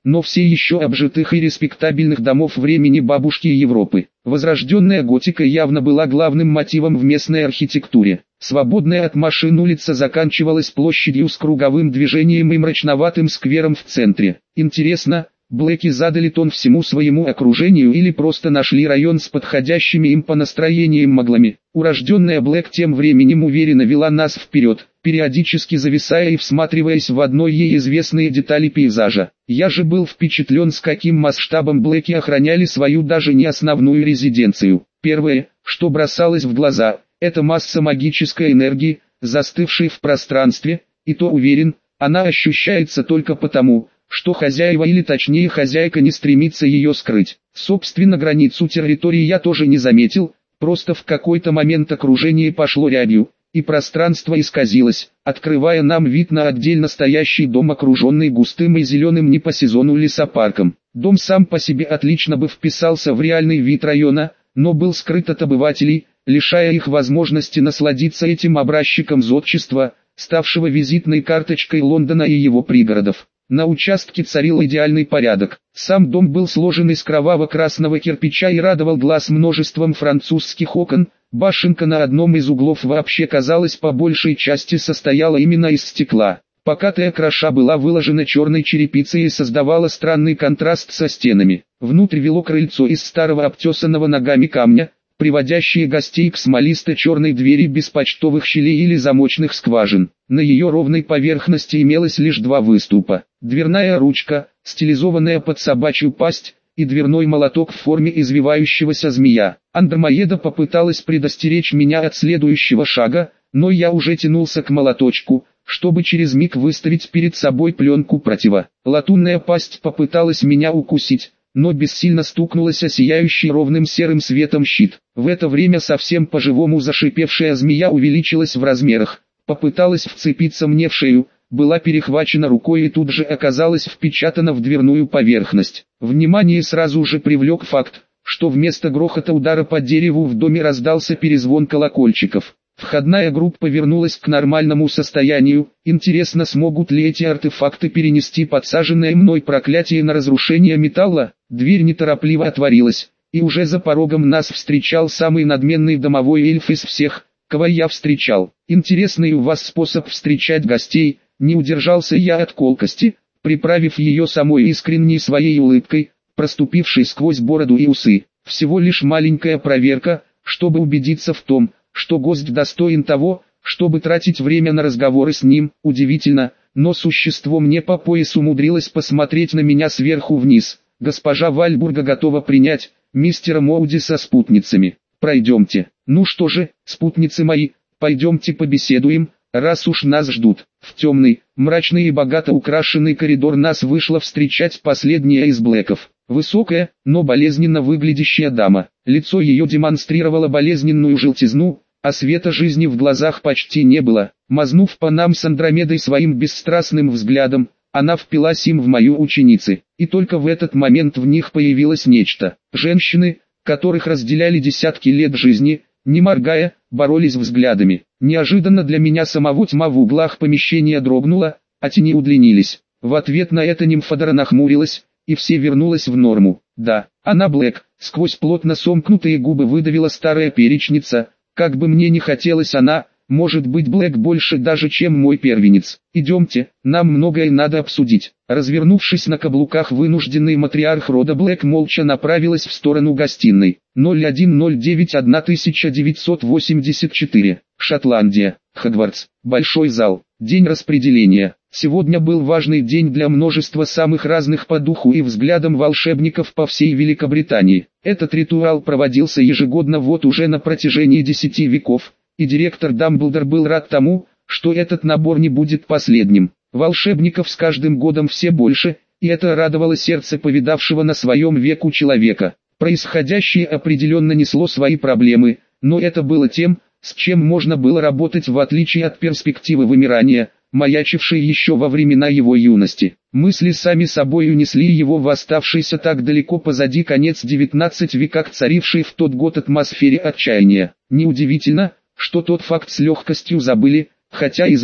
но все еще обжитых и респектабельных домов времени бабушки Европы. Возрожденная готика явно была главным мотивом в местной архитектуре. Свободная от машин улица заканчивалась площадью с круговым движением и мрачноватым сквером в центре. Интересно, Блэки задали тон всему своему окружению или просто нашли район с подходящими им по настроениям моглами. Урожденная Блэк тем временем уверенно вела нас вперед, периодически зависая и всматриваясь в одной ей известные детали пейзажа. Я же был впечатлен, с каким масштабом Блэки охраняли свою даже не основную резиденцию. Первое, что бросалось в глаза, это масса магической энергии, застывшей в пространстве, и то уверен, она ощущается только потому, что хозяева или точнее хозяйка не стремится ее скрыть. Собственно, границу территории я тоже не заметил, просто в какой-то момент окружение пошло рябью, и пространство исказилось, открывая нам вид на отдельно стоящий дом, окруженный густым и зеленым не по сезону лесопарком. Дом сам по себе отлично бы вписался в реальный вид района, но был скрыт от обывателей, лишая их возможности насладиться этим образчиком зодчества, ставшего визитной карточкой Лондона и его пригородов. На участке царил идеальный порядок. Сам дом был сложен из кроваво-красного кирпича и радовал глаз множеством французских окон. Башенка на одном из углов вообще, казалось, по большей части состояла именно из стекла. Покатая крыша была выложена черной черепицей и создавала странный контраст со стенами. Внутрь вело крыльцо из старого обтесанного ногами камня, приводящие гостей к смолисто-черной двери без почтовых щелей или замочных скважин. На ее ровной поверхности имелось лишь два выступа: дверная ручка, стилизованная под собачью пасть, и дверной молоток в форме извивающегося змея. Андромеда попыталась предостеречь меня от следующего шага, но я уже тянулся к молоточку, чтобы через миг выставить перед собой пленку протива. Латунная пасть попыталась меня укусить, но бессильно стукнулась о сияющий ровным серым светом щит. В это время совсем по-живому зашипевшая змея увеличилась в размерах, попыталась вцепиться мне в шею, была перехвачена рукой и тут же оказалась впечатана в дверную поверхность. Внимание сразу же привлек факт, что вместо грохота удара по дереву в доме раздался перезвон колокольчиков. Входная группа вернулась к нормальному состоянию. Интересно, смогут ли эти артефакты перенести подсаженное мной проклятие на разрушение металла? Дверь неторопливо отворилась, и уже за порогом нас встречал самый надменный домовой эльф из всех, кого я встречал. Интересный у вас способ встречать гостей, не удержался я от колкости, приправив ее самой искренней своей улыбкой, проступившей сквозь бороду и усы. Всего лишь маленькая проверка, чтобы убедиться в том, что гость достоин того, чтобы тратить время на разговоры с ним. Удивительно, но существо мне по пояс умудрилось посмотреть на меня сверху вниз. Госпожа Вальбурга готова принять мистера Моуди со спутницами. Пройдемте. Ну что же, спутницы мои, пойдемте побеседуем, раз уж нас ждут. В темный, мрачный и богато украшенный коридор нас вышла встречать последняя из Блэков. Высокая, но болезненно выглядящая дама. Лицо ее демонстрировало болезненную желтизну, а света жизни в глазах почти не было. Мазнув по нам с Андромедой своим бесстрастным взглядом, она впилась им в мою ученицы. И только в этот момент в них появилось нечто. Женщины, которых разделяли десятки лет жизни, не моргая, боролись взглядами. Неожиданно для меня самого тьма в углах помещения дрогнула, а тени удлинились. В ответ на это нимфодора нахмурилась, и все вернулось в норму. Да, она Блэк. Сквозь плотно сомкнутые губы выдавила старая перечница. Как бы мне ни хотелось, она, может быть, Блэк больше даже, чем мой первенец. Идемте, нам многое надо обсудить. Развернувшись на каблуках, вынужденный матриарх рода Блэк молча направилась в сторону гостиной. ноль один ноль девять тысяча девятьсот восемьдесят четыре. Шотландия. Хогвартс. Большой зал. День распределения. Сегодня был важный день для множества самых разных по духу и взглядам волшебников по всей Великобритании. Этот ритуал проводился ежегодно вот уже на протяжении десяти веков, и директор Дамблдор был рад тому, что этот набор не будет последним. Волшебников с каждым годом все больше, и это радовало сердце повидавшего на своем веку человека. Происходящее определенно несло свои проблемы, но это было тем, с чем можно было работать в отличие от перспективы вымирания, маячившей еще во времена его юности. Мысли сами собой унесли его в оставшийся так далеко позади конец девятнадцатого века, царивший в тот год атмосфере отчаяния. Неудивительно, что тот факт с легкостью забыли, хотя и зря.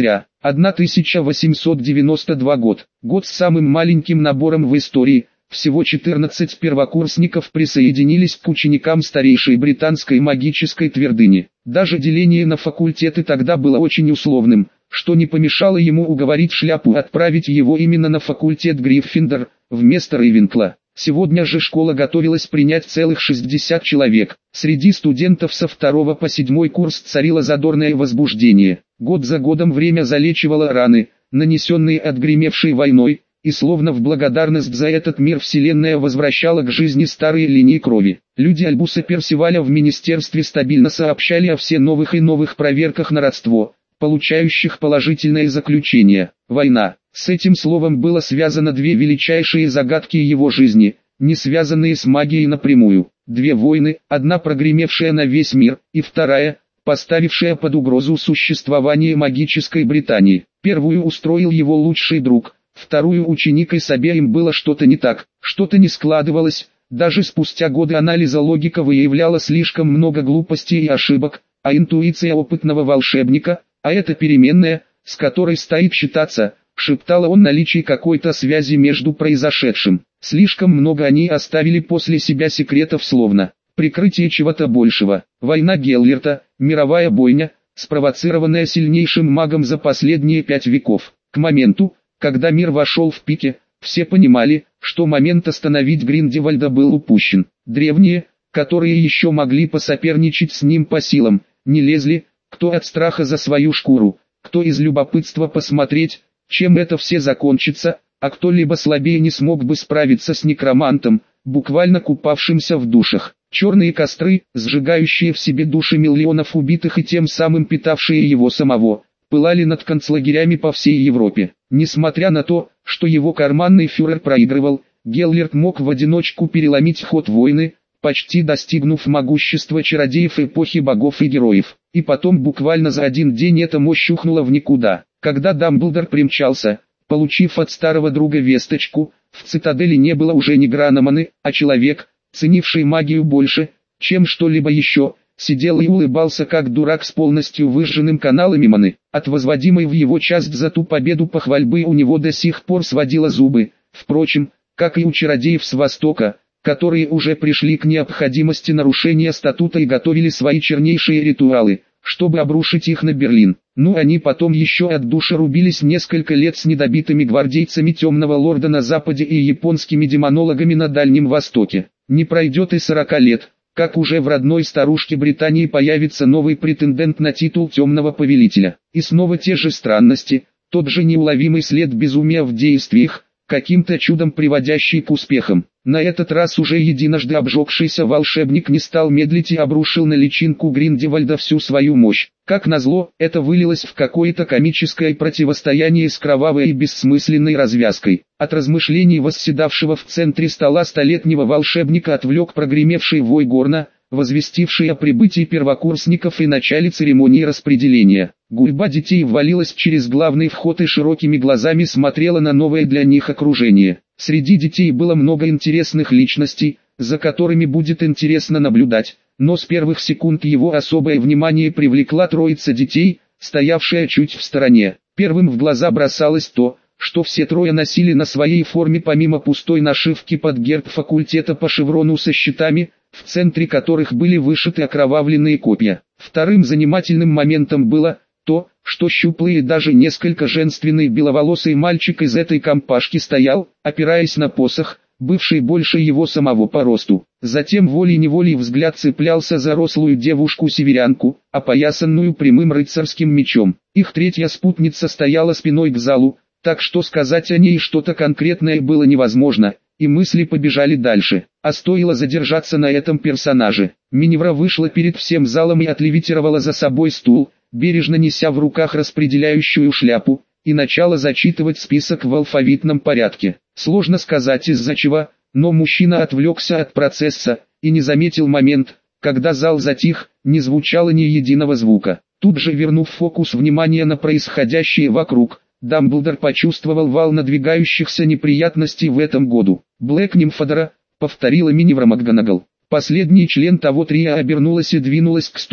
тысяча восемьсот девяносто второй год. Год с самым маленьким набором в истории. Всего четырнадцать первокурсников присоединились к ученикам старейшей британской магической твердыни. Даже деление на факультеты тогда было очень условным, что не помешало ему уговорить Шляпу отправить его именно на факультет Гриффиндор, вместо Рейвенкла. Сегодня же школа готовилась принять целых шестьдесят человек. Среди студентов со второго по седьмой курс царило задорное возбуждение. Год за годом время залечивало раны, нанесенные отгремевшей войной, и словно в благодарность за этот мир вселенная возвращала к жизни старые линии крови. Люди Альбуса Персиваля в министерстве стабильно сообщали о все новых и новых проверках на родство, получающих положительное заключение. Война. С этим словом было связано две величайшие загадки его жизни, не связанные с магией напрямую. Две войны, одна прогремевшая на весь мир, и вторая, поставившая под угрозу существование магической Британии. Первую устроил его лучший друг, вторую ученик, и с обеим было что-то не так, что-то не складывалось. Даже спустя годы анализа логика выявляла слишком много глупостей и ошибок, а интуиция опытного волшебника, а это переменная, с которой стоит считаться, шептала о наличии какой-то связи между произошедшим. Слишком много они оставили после себя секретов, словно прикрытие чего-то большего. Война Геллерта, мировая бойня, спровоцированная сильнейшим магом за последние пять веков. К моменту, когда мир вошел в пике, все понимали, что момент остановить Гриндевальда был упущен. Древние, которые еще могли посоперничать с ним по силам, не лезли, кто от страха за свою шкуру, кто из любопытства посмотреть, чем это все закончится, а кто-либо слабее не смог бы справиться с некромантом, буквально купавшимся в душах. Черные костры, сжигающие в себе души миллионов убитых и тем самым питавшие его самого, пылали над концлагерями по всей Европе. Несмотря на то, что его карманный фюрер проигрывал, Геллерт мог в одиночку переломить ход войны, почти достигнув могущества чародеев эпохи богов и героев. И потом буквально за один день эта мощь ухнула в никуда. Когда Дамблдор примчался, получив от старого друга весточку, в цитадели не было уже ни Гранаманы, а человек, ценивший магию больше, чем что-либо еще, сидел и улыбался как дурак с полностью выжженным каналами маны. От возводимой в его часть за ту победу похвальбы у него до сих пор сводило зубы, впрочем, как и у чародеев с Востока, которые уже пришли к необходимости нарушения статута и готовили свои чернейшие ритуалы, чтобы обрушить их на Берлин. Ну они потом еще от души рубились несколько лет с недобитыми гвардейцами Темного Лорда на Западе и японскими демонологами на Дальнем Востоке. Не пройдет и сорока лет, как уже в родной старушке Британии появится новый претендент на титул Темного Повелителя. И снова те же странности, тот же неуловимый след безумия в действиях, каким-то чудом приводящий к успехам. На этот раз уже единожды обжегшийся волшебник не стал медлить и обрушил на личинку Гриндевальда всю свою мощь. Как назло, это вылилось в какое-то комическое противостояние с кровавой и бессмысленной развязкой. От размышлений восседавшего в центре стола столетнего волшебника отвлек прогремевший вой горна, возвестивший о прибытии первокурсников и начале церемонии распределения. Гурьба детей ввалилась через главный вход и широкими глазами смотрела на новое для них окружение. Среди детей было много интересных личностей, за которыми будет интересно наблюдать, но с первых секунд его особое внимание привлекла троица детей, стоявшая чуть в стороне. Первым в глаза бросалось то, что все трое носили на своей форме помимо пустой нашивки под герб факультета по шеврону со щитами, в центре которых были вышиты окровавленные копья. Вторым занимательным моментом было то, что щуплый и даже несколько женственный беловолосый мальчик из этой компашки стоял, опираясь на посох, бывший больше его самого по росту. Затем волей-неволей взгляд цеплялся за рослую девушку-северянку, опоясанную прямым рыцарским мечом. Их третья спутница стояла спиной к залу, так что сказать о ней что-то конкретное было невозможно, и мысли побежали дальше. А стоило задержаться на этом персонаже. Миневра вышла перед всем залом и отлевитировала за собой стул, бережно неся в руках распределяющую шляпу, и начала зачитывать список в алфавитном порядке. Сложно сказать из-за чего, но мужчина отвлекся от процесса, и не заметил момент, когда зал затих, не звучало ни единого звука. Тут же вернув фокус внимания на происходящее вокруг, Дамблдор почувствовал вал надвигающихся неприятностей в этом году. «Блэк Нимфодора», — повторила Миневра МакГонагал. Последний член того трио обернулась и двинулась к стулу.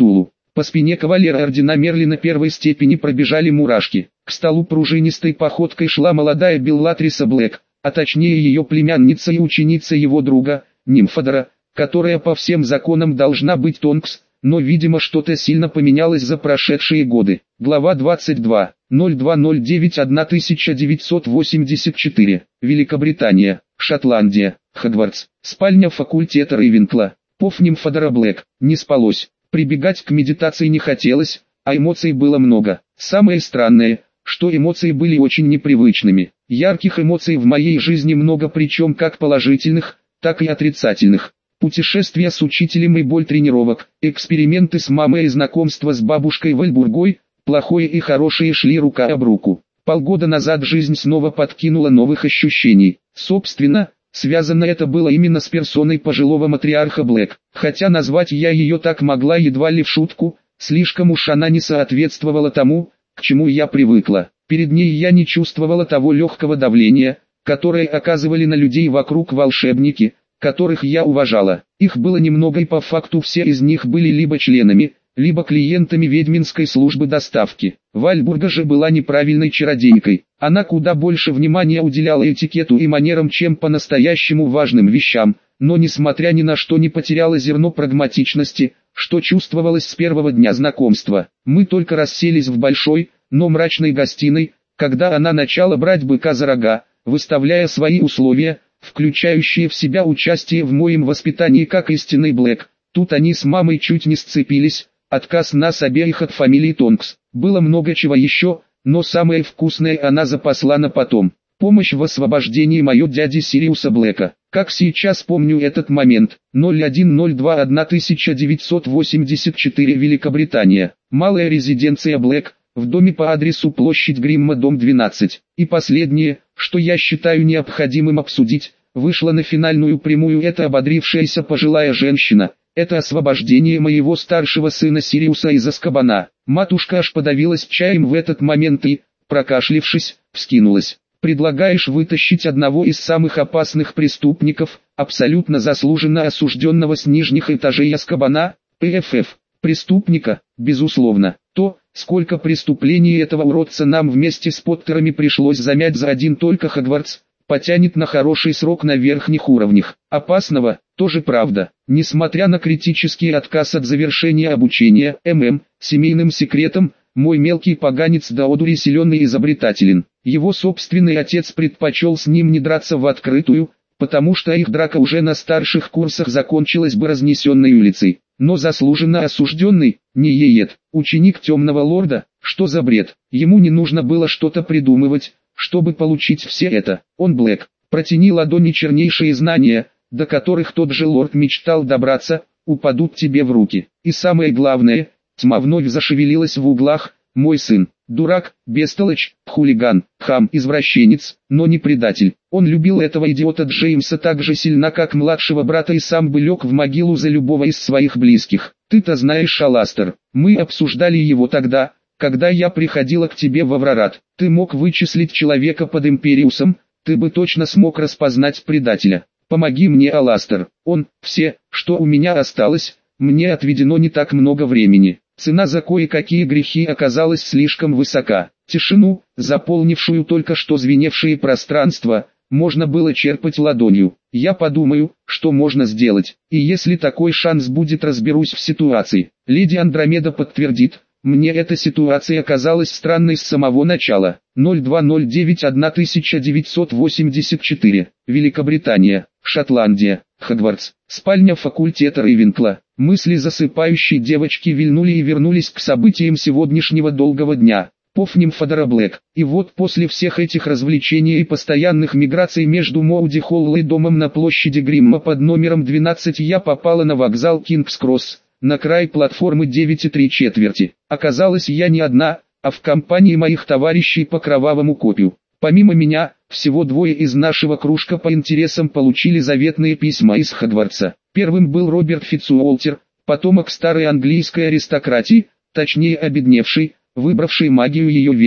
По спине кавалера ордена Мерлина первой степени пробежали мурашки. К столу пружинистой походкой шла молодая Беллатриса Блэк, а точнее ее племянница и ученица его друга, Нимфодора, которая по всем законам должна быть Тонкс, но видимо что-то сильно поменялось за прошедшие годы. Глава двадцать два. ноль два ноль девять тысяча девятьсот восемьдесят четыре. Великобритания, Шотландия, Хогвартс. Спальня факультета Рейвенкла. Пов Нимфодора Блэк. Не спалось. Прибегать к медитации не хотелось, а эмоций было много. Самое странное, что эмоции были очень непривычными. Ярких эмоций в моей жизни много, причем как положительных, так и отрицательных. Путешествия с учителем и боль тренировок, эксперименты с мамой и знакомство с бабушкой Вальбургой, плохое и хорошее шли рука об руку. Полгода назад жизнь снова подкинула новых ощущений. Собственно, связано это было именно с персоной пожилого матриарха Блэк, хотя назвать я ее так могла едва ли в шутку, слишком уж она не соответствовала тому, к чему я привыкла. Перед ней я не чувствовала того легкого давления, которое оказывали на людей вокруг волшебники, которых я уважала. Их было немного и по факту все из них были либо членами, либо клиентами ведьминской службы доставки. Вальбурга же была неправильной чародейкой. Она куда больше внимания уделяла этикету и манерам, чем по-настоящему важным вещам, но несмотря ни на что не потеряла зерно прагматичности, что чувствовалось с первого дня знакомства. Мы только расселись в большой, но мрачной гостиной, когда она начала брать быка за рога, выставляя свои условия, включающие в себя участие в моем воспитании как истинный Блэк. Тут они с мамой чуть не сцепились, отказ нас обеих от фамилии Тонкс. Было много чего еще, но самое вкусное она запасла на потом. Помощь в освобождении моего дяди Сириуса Блэка. Как сейчас помню этот момент. ноль один ноль два тысяча девятьсот восемьдесят четыре. Великобритания. Малая резиденция Блэк, в доме по адресу площадь Гримма, дом двенадцать. И последнее, что я считаю необходимым обсудить, вышла на финальную прямую эта ободрившаяся пожилая женщина. Это освобождение моего старшего сына Сириуса из Азкабана. Матушка аж подавилась чаем в этот момент и, прокашлившись, вскинулась. Предлагаешь вытащить одного из самых опасных преступников, абсолютно заслуженно осужденного с нижних этажей Азкабана, ПФФ, преступника, безусловно. То, сколько преступлений этого уродца нам вместе с Поттерами пришлось замять за один только Хогвартс, потянет на хороший срок на верхних уровнях. Опасного, тоже правда. Несмотря на критический отказ от завершения обучения, ММ, семейным секретом, мой мелкий поганец до одури силен и изобретателен. Его собственный отец предпочел с ним не драться в открытую, потому что их драка уже на старших курсах закончилась бы разнесенной улицей. Но заслуженно осужденный, не еед, ученик темного лорда, что за бред? Ему не нужно было что-то придумывать, чтобы получить все это. Он Блэк. Протяни ладони, чернейшие знания, до которых тот же лорд мечтал добраться, упадут тебе в руки. И самое главное, тьма вновь зашевелилась в углах. Мой сын, дурак, бестолочь, хулиган, хам, извращенец, но не предатель. Он любил этого идиота Джеймса так же сильно, как младшего брата, и сам бы лег в могилу за любого из своих близких. Ты-то знаешь, Аластер, мы обсуждали его тогда, когда я приходила к тебе в Аврорат. Ты мог вычислить человека под Империусом, ты бы точно смог распознать предателя. Помоги мне, Аластер. Он, все, что у меня осталось, мне отведено не так много времени. Цена за кое-какие грехи оказалась слишком высока. Тишину, заполнившую только что звеневшее пространство, можно было черпать ладонью. Я подумаю, что можно сделать, и если такой шанс будет, разберусь в ситуации. Леди Андромеда подтвердит, мне эта ситуация оказалась странной с самого начала. ноль два ноль девять тысяча девятьсот восемьдесят четыре. Великобритания, Шотландия, Хогвартс. Спальня факультета Рейвенкла. Мысли засыпающей девочки вильнули и вернулись к событиям сегодняшнего долгого дня. Пов Нимфодора Блэк. И вот после всех этих развлечений и постоянных миграций между Моуди Холл и домом на площади Гримма под номером двенадцать я попала на вокзал Кингс-Кросс, на край платформы девять и три четверти. Оказалось, я не одна, а в компании моих товарищей по кровавому копью. Помимо меня, всего двое из нашего кружка по интересам получили заветные письма из Хогвартса. Первым был Роберт Фицуолтер, потомок старой английской аристократии, точнее обедневший, выбравший магию ее ветви.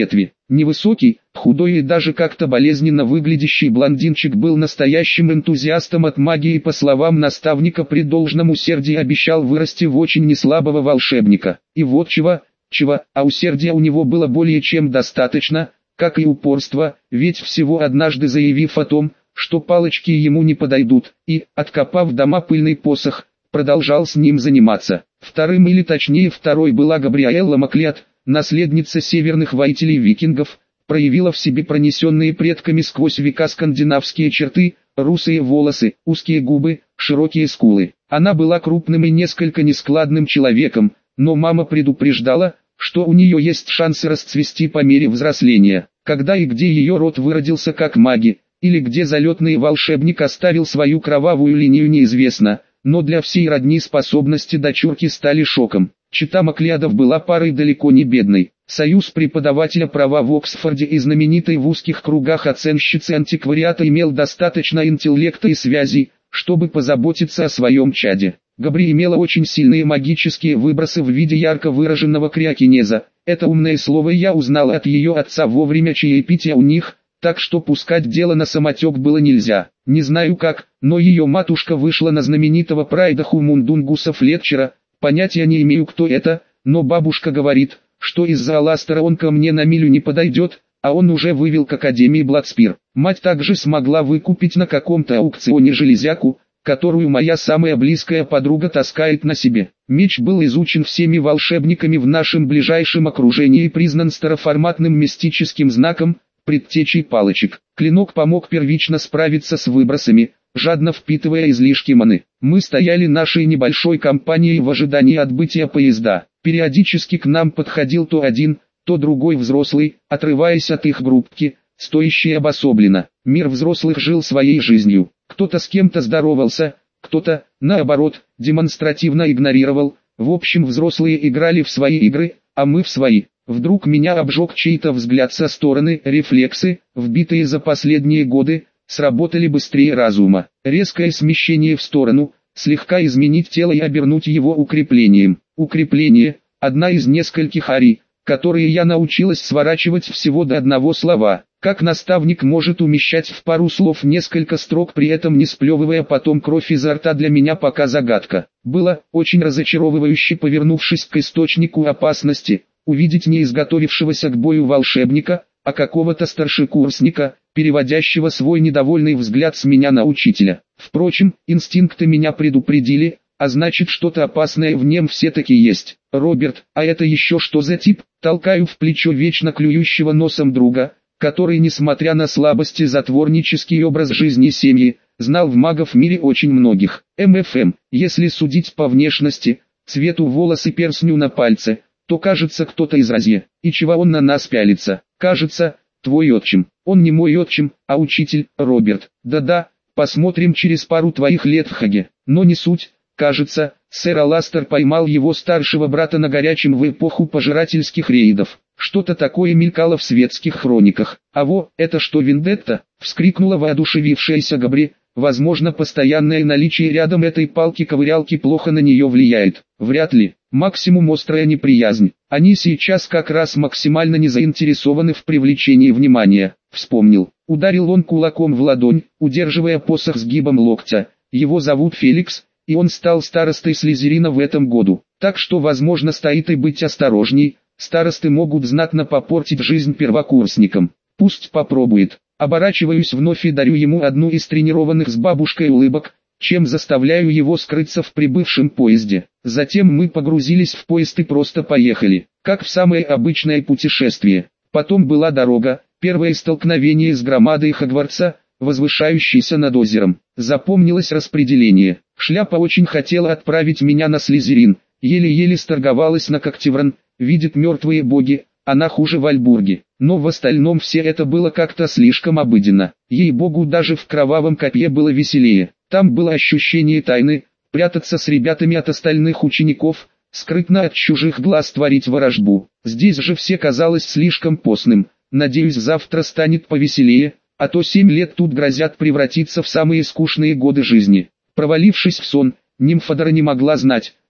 Невысокий, худой и даже как-то болезненно выглядящий блондинчик был настоящим энтузиастом от магии и, по словам наставника, при должном усердии обещал вырасти в очень неслабого волшебника. И вот чего, чего, а усердия у него было более чем достаточно, как и упорство, ведь всего однажды заявив о том, что палочки ему не подойдут, и, откопав дома пыльный посох, продолжал с ним заниматься. Вторым, или точнее второй, была Габриэлла Маклиад, наследница северных воителей викингов, проявила в себе пронесенные предками сквозь века скандинавские черты, русые волосы, узкие губы, широкие скулы. Она была крупным и несколько нескладным человеком, но мама предупреждала, что у нее есть шансы расцвести по мере взросления. Когда и где ее род выродился как маги, или где залетный волшебник оставил свою кровавую линию, неизвестно, но для всей родни способности дочурки стали шоком. Чета Маклиадов была парой далеко не бедной. Союз преподавателя права в Оксфорде и знаменитой в узких кругах оценщицы антиквариата имел достаточно интеллекта и связей, чтобы позаботиться о своем чаде. Габри имела очень сильные магические выбросы в виде ярко выраженного криокинеза. Это умное слово я узнал от ее отца во время чаепития у них, так что пускать дело на самотек было нельзя. Не знаю как, но ее матушка вышла на знаменитого прайда Хумундунгуса Флетчера, понятия не имею, кто это, но бабушка говорит, что из-за Аластера он ко мне на милю не подойдет, а он уже вывел к Академии Бладспир. Мать также смогла выкупить на каком-то аукционе железяку, которую моя самая близкая подруга таскает на себе. Меч был изучен всеми волшебниками в нашем ближайшем окружении и признан староформатным мистическим знаком, предтечей палочек. Клинок помог первично справиться с выбросами, жадно впитывая излишки маны. Мы стояли нашей небольшой компанией в ожидании отбытия поезда. Периодически к нам подходил то один, то другой взрослый, отрываясь от их группки, стоящие обособленно. Мир взрослых жил своей жизнью. Кто-то с кем-то здоровался, кто-то, наоборот, демонстративно игнорировал. В общем, взрослые играли в свои игры, а мы в свои. Вдруг меня обжег чей-то взгляд со стороны, рефлексы, вбитые за последние годы, сработали быстрее разума. Резкое смещение в сторону, слегка изменить тело и обернуть его укреплением. Укрепление – одна из нескольких арий, которые я научилась сворачивать всего до одного слова. Как наставник может умещать в пару слов несколько строк, при этом не сплевывая потом кровь изо рта, для меня пока загадка. Было очень разочаровывающе, повернувшись к источнику опасности, увидеть не изготовившегося к бою волшебника, а какого-то старшекурсника, переводящего свой недовольный взгляд с меня на учителя. Впрочем, инстинкты меня предупредили, а значит, что-то опасное в нем все-таки есть. Роберт, а это еще что за тип? Толкаю в плечо вечно клюющего носом друга, который, несмотря на слабости, затворнический образ жизни семьи, знал в магов мире очень многих. МФМ, если судить по внешности, цвету волос и перстню на пальце, то кажется кто-то из Розье. И чего он на нас пялится? Кажется, твой отчим. Он не мой отчим, а учитель, Роберт. Да-да, посмотрим через пару твоих лет в Хаге. Но не суть. Кажется, сэр Аластер поймал его старшего брата на горячем в эпоху пожирательских рейдов. Что-то такое мелькало в светских хрониках. А во, это что, вендетта? Вскрикнула воодушевившаяся Габри. Возможно, постоянное наличие рядом этой палки-ковырялки плохо на нее влияет. Вряд ли. Максимум острая неприязнь. Они сейчас как раз максимально не заинтересованы в привлечении внимания. Вспомнил. Ударил он кулаком в ладонь, удерживая посох сгибом локтя. Его зовут Феликс, и он стал старостой Слизерина в этом году. Так что, возможно, стоит и быть осторожней. Старосты могут знатно попортить жизнь первокурсникам. Пусть попробует. Оборачиваюсь вновь и дарю ему одну из тренированных с бабушкой улыбок, чем заставляю его скрыться в прибывшем поезде. Затем мы погрузились в поезд и просто поехали, как в самое обычное путешествие. Потом была дорога, первое столкновение с громадой Хогвартса, возвышающейся над озером. Запомнилось распределение. Шляпа очень хотела отправить меня на Слизерин, еле-еле сторговалась на Когтевран, видит мертвые боги, она хуже Вальбурги. Но в остальном все это было как-то слишком обыденно. Ей-богу, даже в кровавом копье было веселее. Там было ощущение тайны, прятаться с ребятами от остальных учеников, скрытно от чужих глаз творить ворожбу. Здесь же все казалось слишком постным. Надеюсь, завтра станет повеселее, а то семь лет тут грозят превратиться в самые скучные годы жизни. Провалившись в сон, Нимфодора не могла знать,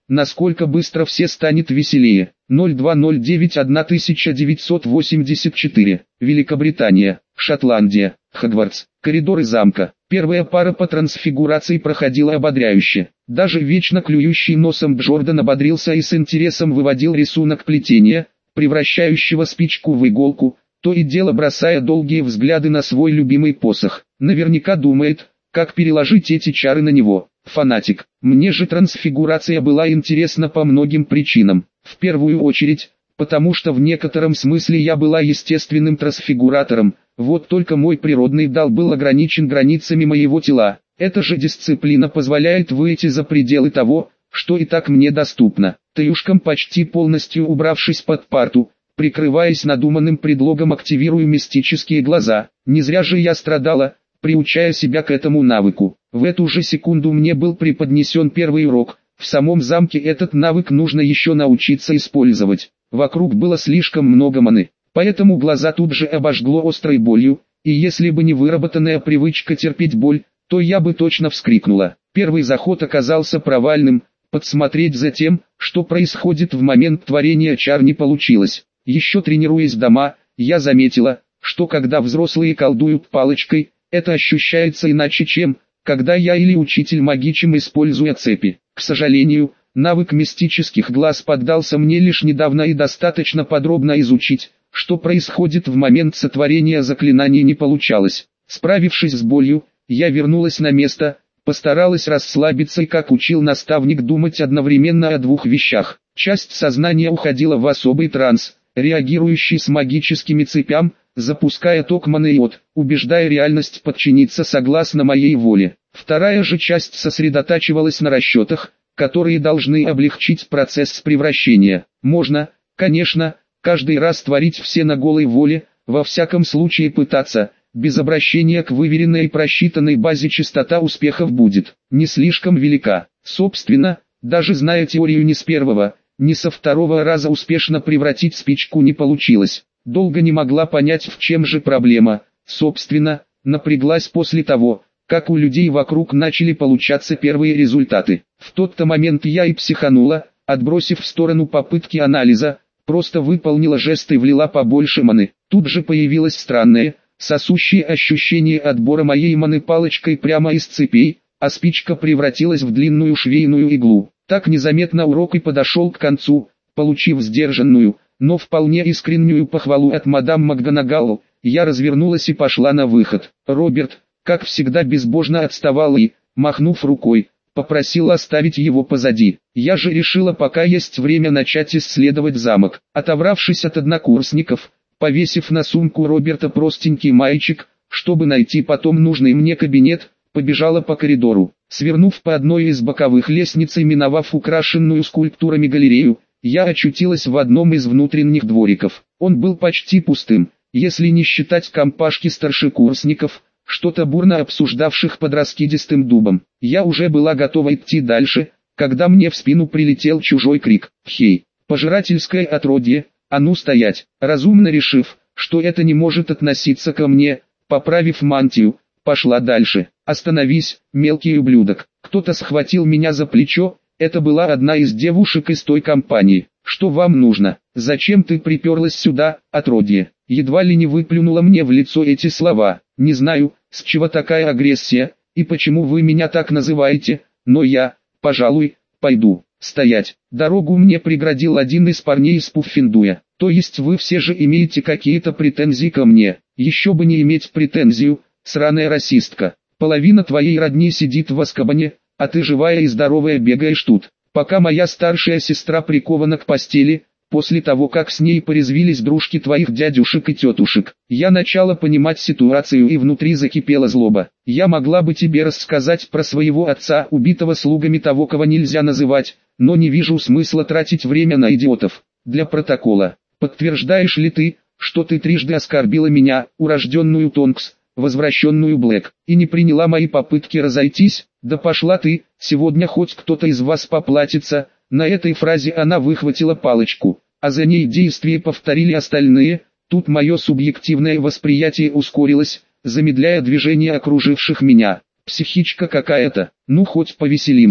насколько быстро все станет веселее. ноль два ноль девять тысяча девятьсот восемьдесят четыре. Великобритания, Шотландия, Хогвартс, коридоры замка. Первая пара по трансфигурации проходила ободряюще. Даже вечно клюющий носом Джордан ободрился и с интересом выводил рисунок плетения, превращающего спичку в иголку, то и дело бросая долгие взгляды на свой любимый посох. Наверняка думает, как переложить эти чары на него. Фанатик. Мне же трансфигурация была интересна по многим причинам. В первую очередь, потому что в некотором смысле я была естественным трансфигуратором, вот только мой природный дар был ограничен границами моего тела. Эта же дисциплина позволяет выйти за пределы того, что и так мне доступно. Таюшком почти полностью убравшись под парту, прикрываясь надуманным предлогом, активирую мистические глаза. Не зря же я страдала, приучая себя к этому навыку. В эту же секунду мне был преподнесен первый урок. В самом замке этот навык нужно еще научиться использовать. Вокруг было слишком много маны, поэтому глаза тут же обожгло острой болью, и если бы не выработанная привычка терпеть боль, то я бы точно вскрикнула. Первый заход оказался провальным, подсмотреть за тем, что происходит в момент творения чар не получилось. Еще тренируясь дома, я заметила, что когда взрослые колдуют палочкой, это ощущается иначе, чем когда я или учитель магичим, используя цепи. К сожалению, навык мистических глаз поддался мне лишь недавно, и достаточно подробно изучить, что происходит в момент сотворения заклинаний, не получалось. Справившись с болью, я вернулась на место, постаралась расслабиться и, как учил наставник, думать одновременно о двух вещах. Часть сознания уходила в особый транс, реагирующий с магическими цепям, запуская ток маны и йод, убеждая реальность подчиниться согласно моей воле. Вторая же часть сосредотачивалась на расчетах, которые должны облегчить процесс превращения. Можно, конечно, каждый раз творить все на голой воле, во всяком случае пытаться, без обращения к выверенной и просчитанной базе частота успехов будет не слишком велика. Собственно, даже зная теорию, ни с первого, ни со второго раза успешно превратить спичку не получилось. Долго не могла понять, в чем же проблема. Собственно, напряглась после того, как у людей вокруг начали получаться первые результаты. В тот-то момент я и психанула, отбросив в сторону попытки анализа, просто выполнила жест и влила побольше маны. Тут же появилось странное, сосущее ощущение отбора моей маны палочкой прямо из цепей, а спичка превратилась в длинную швейную иглу. Так незаметно урок и подошел к концу, получив сдержанную, но вполне искреннюю похвалу от мадам МакГонагал. Я развернулась и пошла на выход. Роберт, как всегда, безбожно отставал и, махнув рукой, попросил оставить его позади. Я же решила, пока есть время, начать исследовать замок. Отобравшись от однокурсников, повесив на сумку Роберта простенький маячек, чтобы найти потом нужный мне кабинет, побежала по коридору. Свернув по одной из боковых лестниц и миновав украшенную скульптурами галерею, я очутилась в одном из внутренних двориков. Он был почти пустым, если не считать компашки старшекурсников, что-то бурно обсуждавших под раскидистым дубом. Я уже была готова идти дальше, когда мне в спину прилетел чужой крик: «Хей, пожирательское отродье, а ну стоять!» Разумно решив, что это не может относиться ко мне, поправив мантию, пошла дальше. «Остановись, мелкий ублюдок!» Кто-то схватил меня за плечо. Это была одна из девушек из той компании. «Что вам нужно? Зачем ты приперлась сюда, отродье?» Едва ли не выплюнула мне в лицо эти слова. «Не знаю, с чего такая агрессия, и почему вы меня так называете, но я, пожалуй, пойду». «Стоять!» Дорогу мне преградил один из парней из Пуффендуя. «То есть вы все же имеете какие-то претензии ко мне?» «Еще бы не иметь претензию, сраная расистка. Половина твоей родни сидит в Азкабане, а ты живая и здоровая бегаешь тут. Пока моя старшая сестра прикована к постели, после того как с ней порезвились дружки твоих дядюшек и тетушек». Я начала понимать ситуацию, и внутри закипела злоба. «Я могла бы тебе рассказать про своего отца, убитого слугами того, кого нельзя называть, но не вижу смысла тратить время на идиотов. Для протокола, подтверждаешь ли ты, что ты трижды оскорбила меня, урожденную Тонкс, возвращенную Блэк, и не приняла мои попытки разойтись?» «Да пошла ты, сегодня хоть кто-то из вас поплатится». На этой фразе она выхватила палочку, а за ней действие повторили остальные. Тут мое субъективное восприятие ускорилось, замедляя движение окруживших меня. «Психичка какая-то, ну хоть повеселимся».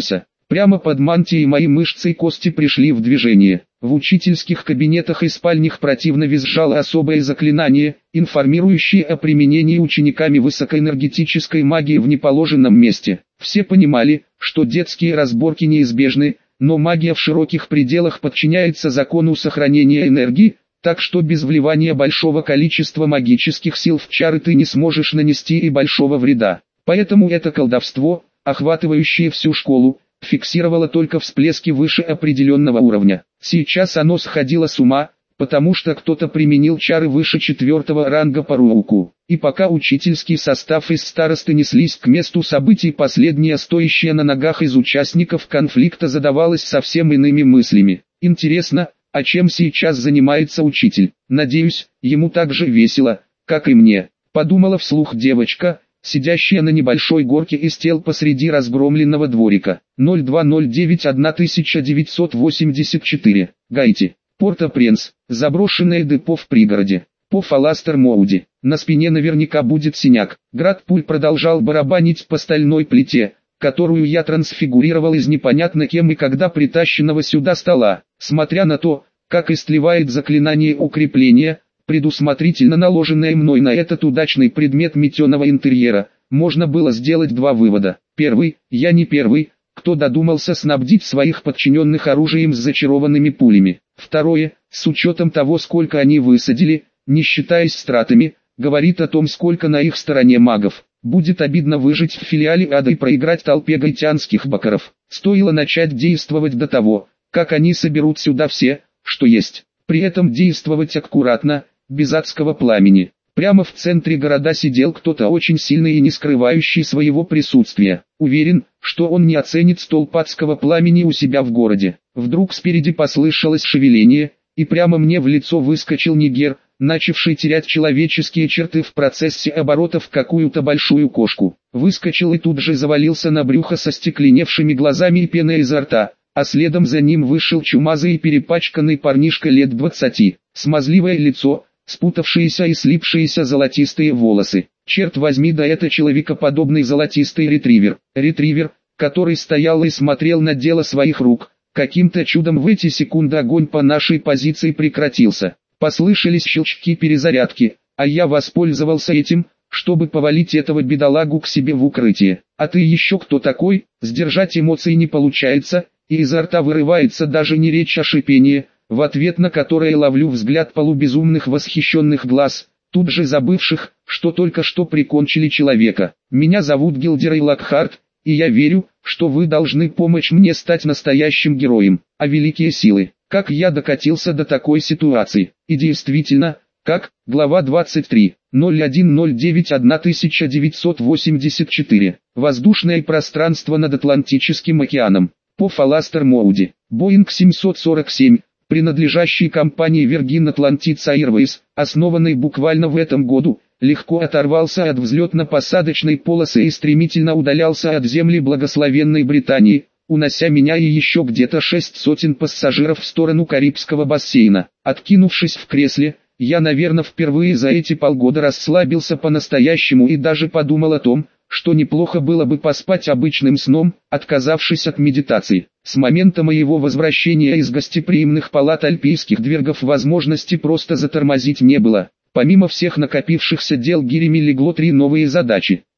Прямо под мантией мои мышцы и кости пришли в движение. В учительских кабинетах и спальнях противно визжало особое заклинание, информирующее о применении учениками высокоэнергетической магии в неположенном месте. Все понимали, что детские разборки неизбежны, но магия в широких пределах подчиняется закону сохранения энергии, так что без вливания большого количества магических сил в чары ты не сможешь нанести и большого вреда. Поэтому это колдовство, охватывающее всю школу, фиксировало только всплески выше определенного уровня. Сейчас оно сходило с ума, потому что кто-то применил чары выше четвертого ранга по руку. И пока учительский состав из старосты неслись к месту событий, последняя стоящая на ногах из участников конфликта задавалась совсем иными мыслями. Интересно, а чем сейчас занимается учитель? Надеюсь, ему так же весело, как и мне. Подумала вслух девочка, сидящая на небольшой горке из тел посреди разгромленного дворика. ноль два ноль девять тысяча девятьсот восемьдесят четыре. Гайти. Порто-Пренс. Заброшенное депо в пригороде. По Фаластер-Моуди. На спине наверняка будет синяк. Град пуль продолжал барабанить по стальной плите, которую я трансфигурировал из непонятно кем и когда притащенного сюда стола. Смотря на то, как истлевает заклинание укрепления, предусмотрительно наложенное мной на этот удачный предмет метеного интерьера, можно было сделать два вывода. Первый, я не первый, кто додумался снабдить своих подчиненных оружием с зачарованными пулями. Второе, с учетом того, сколько они высадили, не считаясь стратами, говорит о том, сколько на их стороне магов. Будет обидно выжить в филиале ада и проиграть толпе гаитянских бакаров. Стоило начать действовать до того, как они соберут сюда все, что есть. При этом действовать аккуратно, без адского пламени. Прямо в центре города сидел кто-то очень сильный и не скрывающий своего присутствия. Уверен, что он не оценит столб адского пламени у себя в городе. Вдруг спереди послышалось шевеление, и прямо мне в лицо выскочил нигер, начавший терять человеческие черты в процессе оборота в какую-то большую кошку. Выскочил и тут же завалился на брюхо со стекленевшими глазами и пеной изо рта, а следом за ним вышел чумазый и перепачканный парнишка лет двадцати. Смазливое лицо, спутавшиеся и слипшиеся золотистые волосы. Черт возьми, да это человекоподобный золотистый ретривер. Ретривер, который стоял и смотрел на дело своих рук. Каким-то чудом в эти секунды огонь по нашей позиции прекратился. Послышались щелчки перезарядки, а я воспользовался этим, чтобы повалить этого бедолагу к себе в укрытие. А ты еще кто такой? Сдержать эмоции не получается, и изо рта вырывается даже не речь, а шипение, в ответ на которое ловлю взгляд полубезумных восхищенных глаз, тут же забывших, что только что прикончили человека. Меня зовут Гилдерей Локхарт, и я верю, что вы должны помочь мне стать настоящим героем. А великие силы, как я докатился до такой ситуации? И действительно, как? Глава двадцать три. ноль один ноль девять тысяча девятьсот восемьдесят четыре. Воздушное пространство над Атлантическим океаном. По Фаластер-Моуди. Боинг семьсот сорок семь, принадлежащий компании Virgin Atlantic Airways, основанной буквально в этом году, легко оторвался от взлетно-посадочной полосы и стремительно удалялся от земли благословенной Британии, унося меня и еще где-то шесть сотен пассажиров в сторону Карибского бассейна. Откинувшись в кресле, я, наверное, впервые за эти полгода расслабился по-настоящему и даже подумал о том, что неплохо было бы поспать обычным сном, отказавшись от медитации. С момента моего возвращения из гостеприимных палат альпийских двергов возможности просто затормозить не было. Помимо всех накопившихся дел, гирями легло три новые задачи.